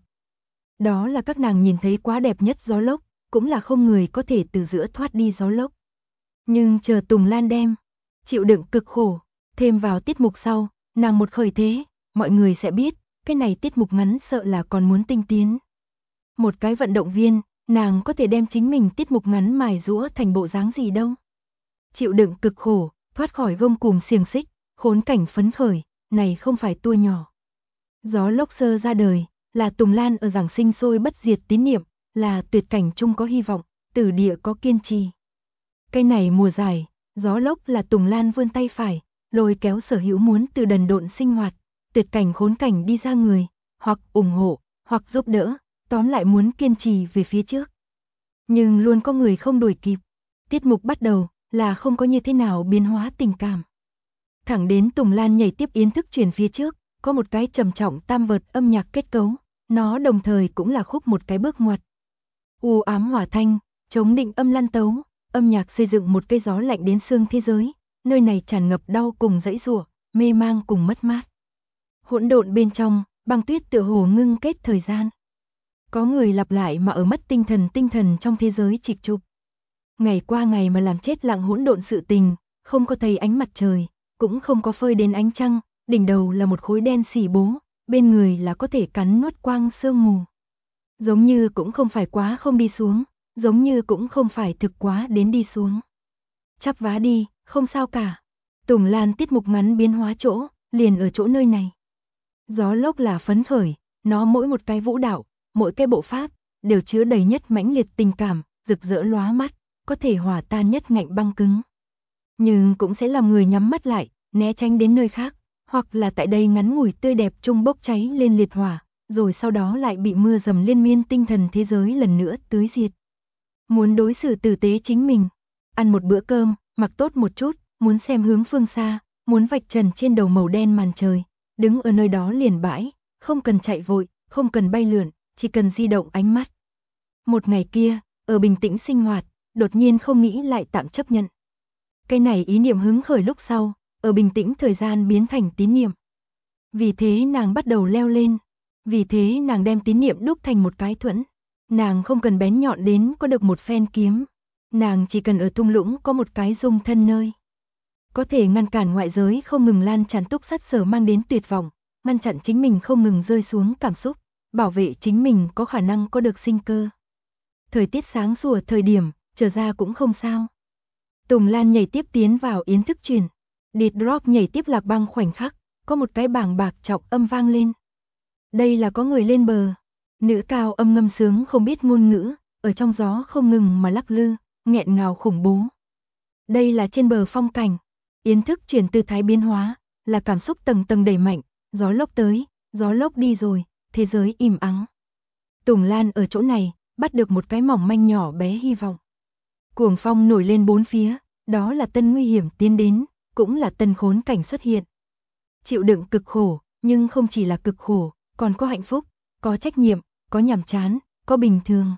Đó là các nàng nhìn thấy quá đẹp nhất Gió Lốc, cũng là không người có thể từ giữa thoát đi Gió Lốc. Nhưng chờ Tùng Lan đem, chịu đựng cực khổ, thêm vào tiết mục sau, nàng một khởi thế, mọi người sẽ biết, cái này tiết mục ngắn sợ là còn muốn tinh tiến. Một cái vận động viên, nàng có thể đem chính mình tiết mục ngắn mài giũa thành bộ dáng gì đâu. Chịu đựng cực khổ, thoát khỏi gông cùm xiềng xích, khốn cảnh phấn khởi, này không phải tua nhỏ. Gió Lốc sơ ra đời, là Tùng Lan ở giảng sinh sôi bất diệt tín niệm, là tuyệt cảnh chung có hy vọng, tử địa có kiên trì. Cái này mùa giải, gió lốc là Tùng Lan vươn tay phải, lôi kéo sở hữu muốn từ đần độn sinh hoạt, tuyệt cảnh khốn cảnh đi ra người, hoặc ủng hộ, hoặc giúp đỡ, tóm lại muốn kiên trì về phía trước. Nhưng luôn có người không đuổi kịp. Tiết mục bắt đầu là không có như thế nào biến hóa tình cảm. Thẳng đến Tùng Lan nhảy tiếp yến thức truyền phía trước, có một cái trầm trọng tam vợt âm nhạc kết cấu, nó đồng thời cũng là khúc một cái bước ngoặt. U ám hỏa thanh, chống định âm lan tấu, âm nhạc xây dựng một cây gió lạnh đến xương thế giới, nơi này tràn ngập đau cùng dãy giụa, mê mang cùng mất mát. Hỗn độn bên trong, băng tuyết tựa hồ ngưng kết thời gian. Có người lặp lại mà ở mất tinh thần trong thế giới trịch trục. Ngày qua ngày mà làm chết lặng hỗn độn sự tình, không có thấy ánh mặt trời, cũng không có phơi đến ánh trăng, đỉnh đầu là một khối đen xỉ bố, bên người là có thể cắn nuốt quang sương mù. Giống như cũng không phải quá không đi xuống, giống như cũng không phải thực quá đến đi xuống. Chắp vá đi, không sao cả. Tùng Lan tiết mục ngắn biến hóa chỗ, liền ở chỗ nơi này. Gió lốc là phấn khởi, nó mỗi một cái vũ đạo, mỗi cái bộ pháp, đều chứa đầy nhất mãnh liệt tình cảm, rực rỡ lóa mắt, có thể hòa tan nhất ngạnh băng cứng. Nhưng cũng sẽ làm người nhắm mắt lại, né tránh đến nơi khác, hoặc là tại đây ngắn ngủi tươi đẹp chung bốc cháy lên liệt hỏa, rồi sau đó lại bị mưa dầm liên miên tinh thần thế giới lần nữa tưới diệt. Muốn đối xử tử tế chính mình, ăn một bữa cơm, mặc tốt một chút, muốn xem hướng phương xa, muốn vạch trần trên đầu màu đen màn trời, đứng ở nơi đó liền bãi, không cần chạy vội, không cần bay lượn, chỉ cần di động ánh mắt. Một ngày kia, ở bình tĩnh sinh hoạt, đột nhiên không nghĩ lại tạm chấp nhận. Cái này ý niệm hứng khởi lúc sau, ở bình tĩnh thời gian biến thành tín niệm. Vì thế nàng bắt đầu leo lên, vì thế nàng đem tín niệm đúc thành một cái thuẫn. Nàng không cần bén nhọn đến có được một phen kiếm, nàng chỉ cần ở thung lũng có một cái dung thân nơi. Có thể ngăn cản ngoại giới không ngừng lan tràn túc sát sở mang đến tuyệt vọng, ngăn chặn chính mình không ngừng rơi xuống cảm xúc, bảo vệ chính mình có khả năng có được sinh cơ. Thời tiết sáng sủa thời điểm, trở ra cũng không sao. Tùng Lan nhảy tiếp tiến vào yến thức truyền, Dead Drop nhảy tiếp lạc băng khoảnh khắc, có một cái bảng bạc trọng âm vang lên. Đây là có người lên bờ. Nữ cao âm ngâm sướng không biết ngôn ngữ, ở trong gió không ngừng mà lắc lư, nghẹn ngào khủng bố. Đây là trên bờ phong cảnh, yến thức chuyển tư thái biến hóa, là cảm xúc tầng tầng đẩy mạnh, gió lốc tới, gió lốc đi rồi, thế giới im ắng. Tùng Lan ở chỗ này, bắt được một cái mỏng manh nhỏ bé hy vọng. Cuồng phong nổi lên bốn phía, đó là tân nguy hiểm tiến đến, cũng là tân khốn cảnh xuất hiện. Chịu đựng cực khổ, nhưng không chỉ là cực khổ, còn có hạnh phúc, có trách nhiệm, có nhàm chán, có bình thường.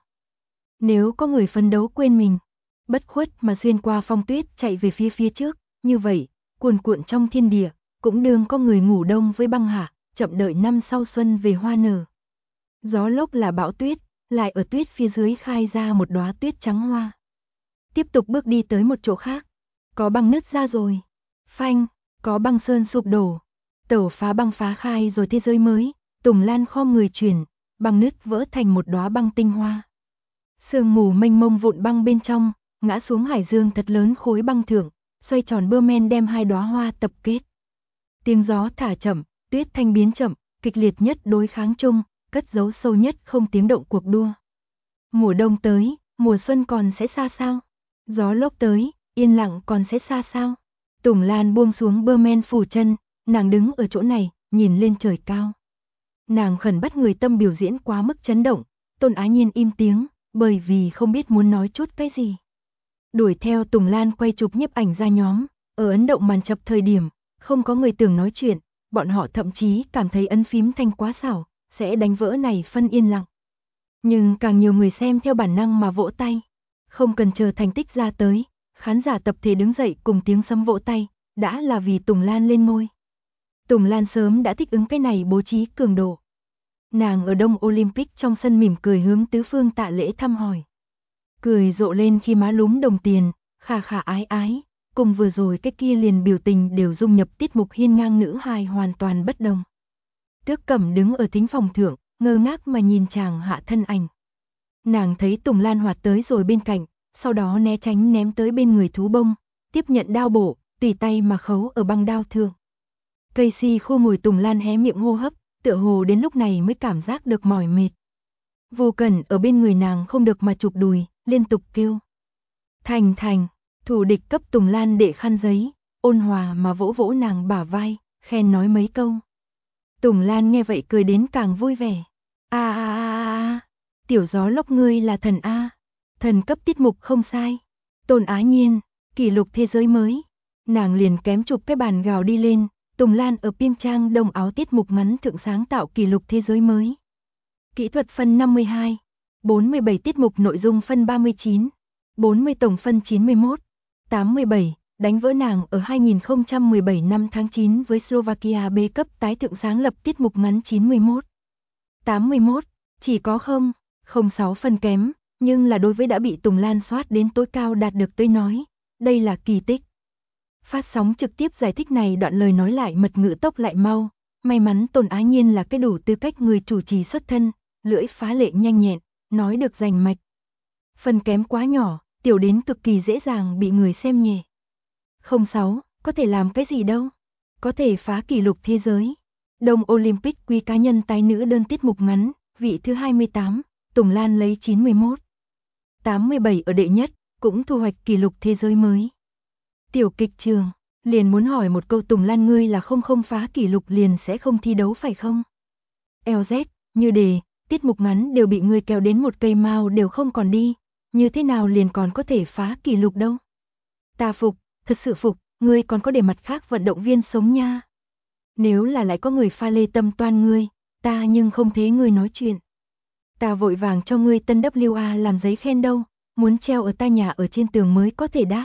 Nếu có người phấn đấu quên mình, bất khuất mà xuyên qua phong tuyết chạy về phía trước, như vậy, cuồn cuộn trong thiên địa, cũng đương có người ngủ đông với băng hạ, chậm đợi năm sau xuân về hoa nở. Gió lốc là bão tuyết, lại ở tuyết phía dưới khai ra một đóa tuyết trắng hoa. Tiếp tục bước đi tới một chỗ khác, có băng nứt ra rồi, phanh, có băng sơn sụp đổ, tẩu phá băng phá khai rồi thế giới mới, Tùng Lan khom người chuyển, băng nứt vỡ thành một đóa băng tinh hoa. Sương mù mênh mông vụn băng bên trong, ngã xuống hải dương thật lớn khối băng thượng, xoay tròn bơ men đem hai đóa hoa tập kết. Tiếng gió thả chậm, tuyết thanh biến chậm, kịch liệt nhất đối kháng chung, cất giấu sâu nhất không tiếng động cuộc đua. Mùa đông tới, mùa xuân còn sẽ xa sao? Gió lốc tới, yên lặng còn sẽ xa sao? Tùng Lan buông xuống bơ men phủ chân, nàng đứng ở chỗ này, nhìn lên trời cao. Nàng khẩn bắt người tâm biểu diễn quá mức chấn động, Tôn Ái Nhiên im tiếng, bởi vì không biết muốn nói chút cái gì. Đuổi theo Tùng Lan quay chụp nhiếp ảnh ra nhóm, ở ấn động màn chập thời điểm, không có người tưởng nói chuyện, bọn họ thậm chí cảm thấy ấn phím thanh quá xảo, sẽ đánh vỡ này phân yên lặng. Nhưng càng nhiều người xem theo bản năng mà vỗ tay, không cần chờ thành tích ra tới, khán giả tập thể đứng dậy cùng tiếng sấm vỗ tay, đã là vì Tùng Lan lên ngôi. Tùng Lan sớm đã thích ứng cái này bố trí cường độ. Nàng ở Đông Olympic trong sân mỉm cười hướng tứ phương Tạ Lễ thăm hỏi. Cười rộ lên khi má lúm đồng tiền, khà khà ái ái, cùng vừa rồi cái kia liền biểu tình đều dung nhập tiết mục hiên ngang nữ hài hoàn toàn bất đồng. Tước Cẩm đứng ở thính phòng thượng, ngơ ngác mà nhìn chàng hạ thân ảnh. Nàng thấy Tùng Lan hoạt tới rồi bên cạnh, sau đó né tránh ném tới bên người thú bông, tiếp nhận đao bổ, tùy tay mà khấu ở băng đao thượng. Casey khô mùi Tùng Lan hé miệng hô hấp, tựa hồ đến lúc này mới cảm giác được mỏi mệt. Vô Cẩn ở bên người nàng không được mà chụp đùi, liên tục kêu. Thành thành, thủ địch cấp Tùng Lan đệ khăn giấy, ôn hòa mà vỗ vỗ nàng bả vai, khen nói mấy câu. Tùng Lan nghe vậy cười đến càng vui vẻ. Tiểu gió lốc ngươi là thần A. Thần cấp tiết mục không sai. Tôn Á Nhiên, kỷ lục thế giới mới. Nàng liền kém chụp cái bàn gào đi lên. Tùng Lan ở Piêm Trang Đông Áo tiết mục ngắn thượng sáng tạo kỷ lục thế giới mới. Kỹ thuật phân 52, 47 tiết mục nội dung phân 39, 40 tổng phân 91, 87, đánh vỡ nàng ở 2017 năm tháng 9 với Slovakia B cấp tái thượng sáng lập tiết mục ngắn 91. 81, chỉ có 0,06 phân kém, nhưng là đối với đã bị Tùng Lan soát đến tối cao đạt được tới nói, đây là kỳ tích. Phát sóng trực tiếp giải thích này đoạn lời nói lại mật ngữ tốc lại mau, may mắn Tôn Á Nhiên là cái đủ tư cách người chủ trì xuất thân, lưỡi phá lệ nhanh nhẹn, nói được rành mạch. Phần kém quá nhỏ, tiểu đến cực kỳ dễ dàng bị người xem nhẹ. 06, có thể làm cái gì đâu? Có thể phá kỷ lục thế giới. Đông Olympic quy cá nhân tái nữ đơn tiết mục ngắn, vị thứ 28, Tùng Lan lấy 91. 87 ở đệ nhất, cũng thu hoạch kỷ lục thế giới mới. Tiểu kịch trường, liền muốn hỏi một câu Tùng Lan ngươi là không phá kỷ lục liền sẽ không thi đấu phải không? LZ, như đề, tiết mục ngắn đều bị ngươi kéo đến một cây mao đều không còn đi, như thế nào liền còn có thể phá kỷ lục đâu? Ta phục, thật sự phục, ngươi còn có để mặt khác vận động viên sống nha. Nếu là lại có người pha lê tâm toan ngươi, ta nhưng không thế ngươi nói chuyện. Ta vội vàng cho ngươi tân WA làm giấy khen đâu, muốn treo ở ta nhà ở trên tường mới có thể đát.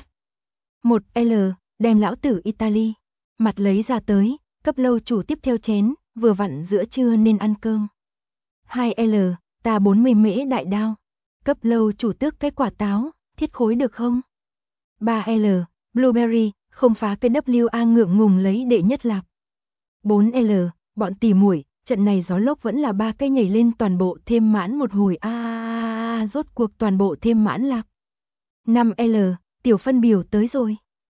1L, đem lão tử Italy, mặt lấy ra tới, cấp lâu chủ tiếp theo chén, vừa vặn giữa trưa nên ăn cơm. 2L, ta 40 mễ đại đao, cấp lâu chủ tước cái quả táo, thiết khối được không? 3L, blueberry, không phá cái WA ngượng ngùng lấy đệ nhất lạp. 4L, bọn tỉ muội, trận này gió lốc vẫn là ba cái nhảy lên toàn bộ thêm mãn một hồi rốt cuộc toàn bộ thêm mãn lạp. 5L, tiểu phân biểu tới rồi.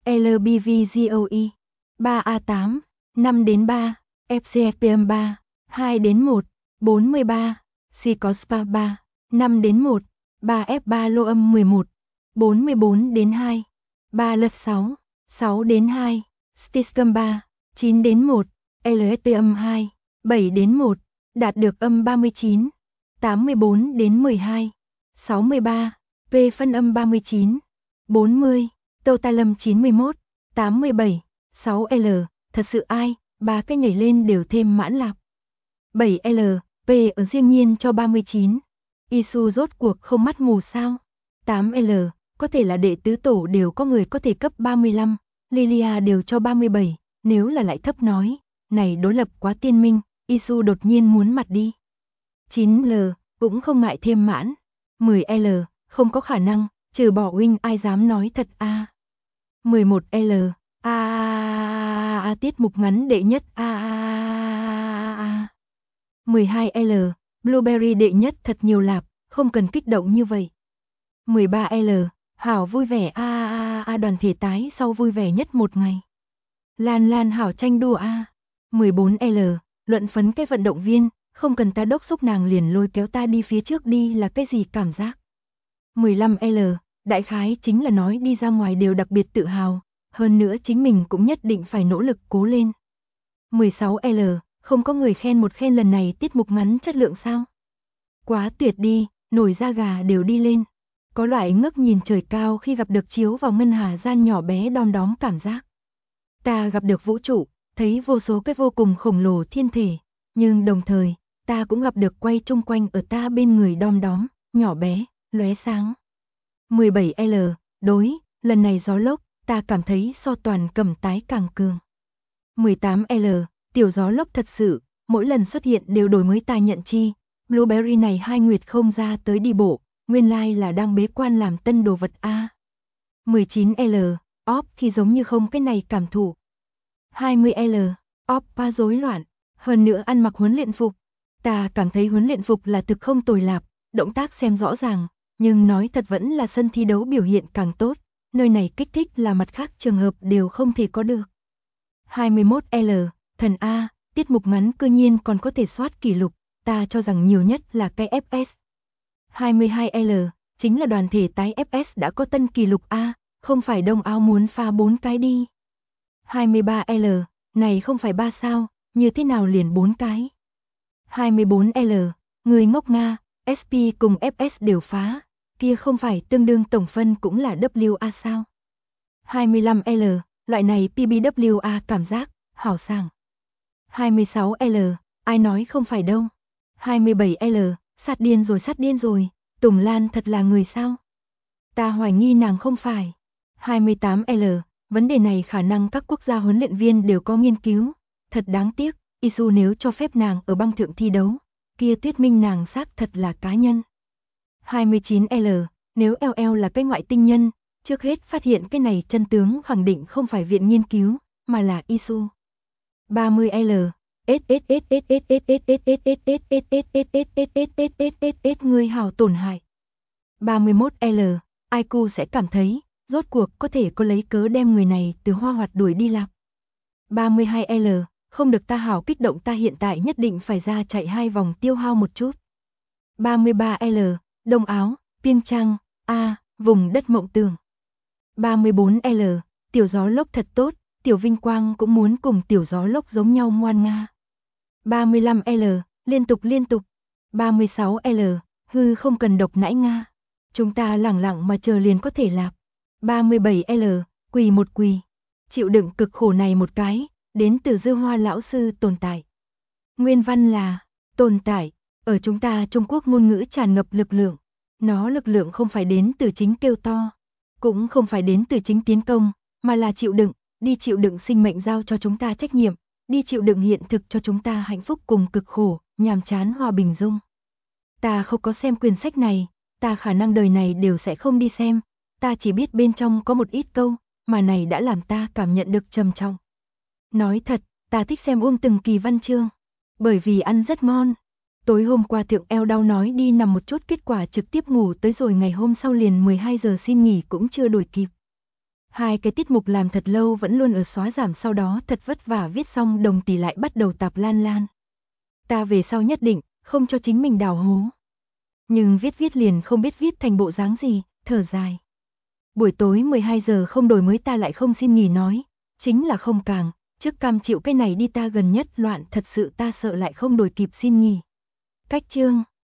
LBVGOE 3A8 5 đến 3 FCFPM 3 2 đến 1 43 Cospa 3 5 đến 1 3F3 lô âm 11 44 đến 2 3 lật 6 6 đến 2 Stiscom 3 9 đến 1 LSP âm 2 7 đến 1 đạt được âm 39 84 đến 12 63 P phân âm 39 40 Totalum 91 87 6L thật sự ai ba cái nhảy lên đều thêm mãn lạp. 7L P ở riêng nhiên cho 39 Isu rốt cuộc không mắt mù sao. 8L có thể là đệ tứ tổ đều có người có thể cấp 35, Lilia đều cho 37, nếu là lại thấp nói, này đối lập quá tiên minh, Isu đột nhiên muốn mặt đi. 9L cũng không ngại thêm mãn. 10L không có khả năng, trừ bỏ huynh ai dám nói thật a. 11L tiết mục ngắn đệ nhất 12L blueberry đệ nhất thật nhiều lạp, không cần kích động như vậy. 13L hảo vui vẻ đoàn thể tái sau vui vẻ nhất một ngày. Lan Lan hảo tranh đua 14L luận phấn cái vận động viên, không cần ta đốc xúc nàng liền lôi kéo ta đi phía trước đi là cái gì cảm giác. 15L đại khái chính là nói đi ra ngoài đều đặc biệt tự hào, hơn nữa chính mình cũng nhất định phải nỗ lực cố lên. 16L không có người khen một khen lần này tiết mục ngắn chất lượng sao? Quá tuyệt đi, nổi da gà đều đi lên. Có loại ngước nhìn trời cao khi gặp được chiếu vào ngân hà gian nhỏ bé đom đóm cảm giác. Ta gặp được vũ trụ, thấy vô số cái vô cùng khổng lồ thiên thể, nhưng đồng thời, ta cũng gặp được quay chung quanh ở ta bên người đom đóm, nhỏ bé, lóe sáng. 17L, đối, lần này gió lốc, ta cảm thấy so toàn cầm tái càng cường. 18L, tiểu gió lốc thật sự, mỗi lần xuất hiện đều đổi mới ta nhận chi, blueberry này 2 nguyệt không ra tới đi bộ, nguyên lai là đang bế quan làm tân đồ vật a. 19L, khi giống như không cái này cảm thụ. 20L, pa rối loạn, hơn nữa ăn mặc huấn luyện phục. Ta cảm thấy huấn luyện phục là thực không tồi lạp, động tác xem rõ ràng, nhưng nói thật vẫn là sân thi đấu biểu hiện càng tốt, nơi này kích thích là mặt khác trường hợp đều không thể có được. 21L, thần A, tiết mục ngắn cư nhiên còn có thể soát kỷ lục, ta cho rằng nhiều nhất là cái FS. 22L, chính là đoàn thể tái FS đã có tân kỷ lục A, không phải Đông Áo muốn phá 4 cái đi. 23L, này không phải 3 sao, như thế nào liền 4 cái. 24L, người ngốc Nga, SP cùng FS đều phá, kia không phải tương đương tổng phân cũng là WA sao. 25L, loại này PBWA cảm giác, hảo sảng. 26L, ai nói không phải đâu. 27L, sát điên rồi, Tùng Lan thật là người sao? Ta hoài nghi nàng không phải. 28L, vấn đề này khả năng các quốc gia huấn luyện viên đều có nghiên cứu. Thật đáng tiếc, Isu nếu cho phép nàng ở băng thượng thi đấu, kia thuyết minh nàng xác thật là cá nhân. 29L, nếu LL là cái ngoại tinh nhân, trước hết phát hiện cái này chân tướng khẳng định không phải viện nghiên cứu, mà là Isu. 30L, người hào tổn hại. 31L, IQ sẽ cảm thấy, rốt cuộc có thể có lấy cớ đem người này từ Hoa Hoạt đuổi đi lạc. 32L, không được ta hảo kích động, ta hiện tại nhất định phải ra chạy 2 vòng tiêu hao một chút. 33L, Đông Áo, Piêng Trang, A, vùng đất mộng tưởng. 34L, tiểu gió lốc thật tốt, tiểu Vinh Quang cũng muốn cùng tiểu gió lốc giống nhau ngoan nga. 35L, liên tục. 36L, hư không cần độc nãi Nga. Chúng ta lẳng lặng mà chờ liền có thể lạc. 37L, quỳ một quỳ. Chịu đựng cực khổ này một cái, đến từ Dư Hoa lão sư tồn tại. Nguyên văn là, tồn tại, ở chúng ta Trung Quốc ngôn ngữ tràn ngập lực lượng. Nó lực lượng không phải đến từ chính kêu to, cũng không phải đến từ chính tiến công, mà là chịu đựng, đi chịu đựng sinh mệnh giao cho chúng ta trách nhiệm, đi chịu đựng hiện thực cho chúng ta hạnh phúc cùng cực khổ, nhàm chán hòa bình dung. Ta không có xem quyển sách này, ta khả năng đời này đều sẽ không đi xem, ta chỉ biết bên trong có một ít câu, mà này đã làm ta cảm nhận được trầm trọng. Nói thật, ta thích xem Uông Từng Kỳ văn chương, bởi vì ăn rất ngon. Tối hôm qua thượng eo đau nói đi nằm một chút, kết quả trực tiếp ngủ tới rồi ngày hôm sau liền 12 giờ xin nghỉ cũng chưa đổi kịp. 2 cái tiết mục làm thật lâu vẫn luôn ở xóa giảm, sau đó thật vất vả viết xong đồng tỷ lại bắt đầu tạp lan. Ta về sau nhất định không cho chính mình đào hố. Nhưng viết liền không biết viết thành bộ dáng gì, thở dài. Buổi tối 12 giờ không đổi mới ta lại không xin nghỉ nói, chính là không càng, trước cam chịu cái này đi, ta gần nhất loạn thật sự, ta sợ lại không đổi kịp xin nghỉ. Cách chương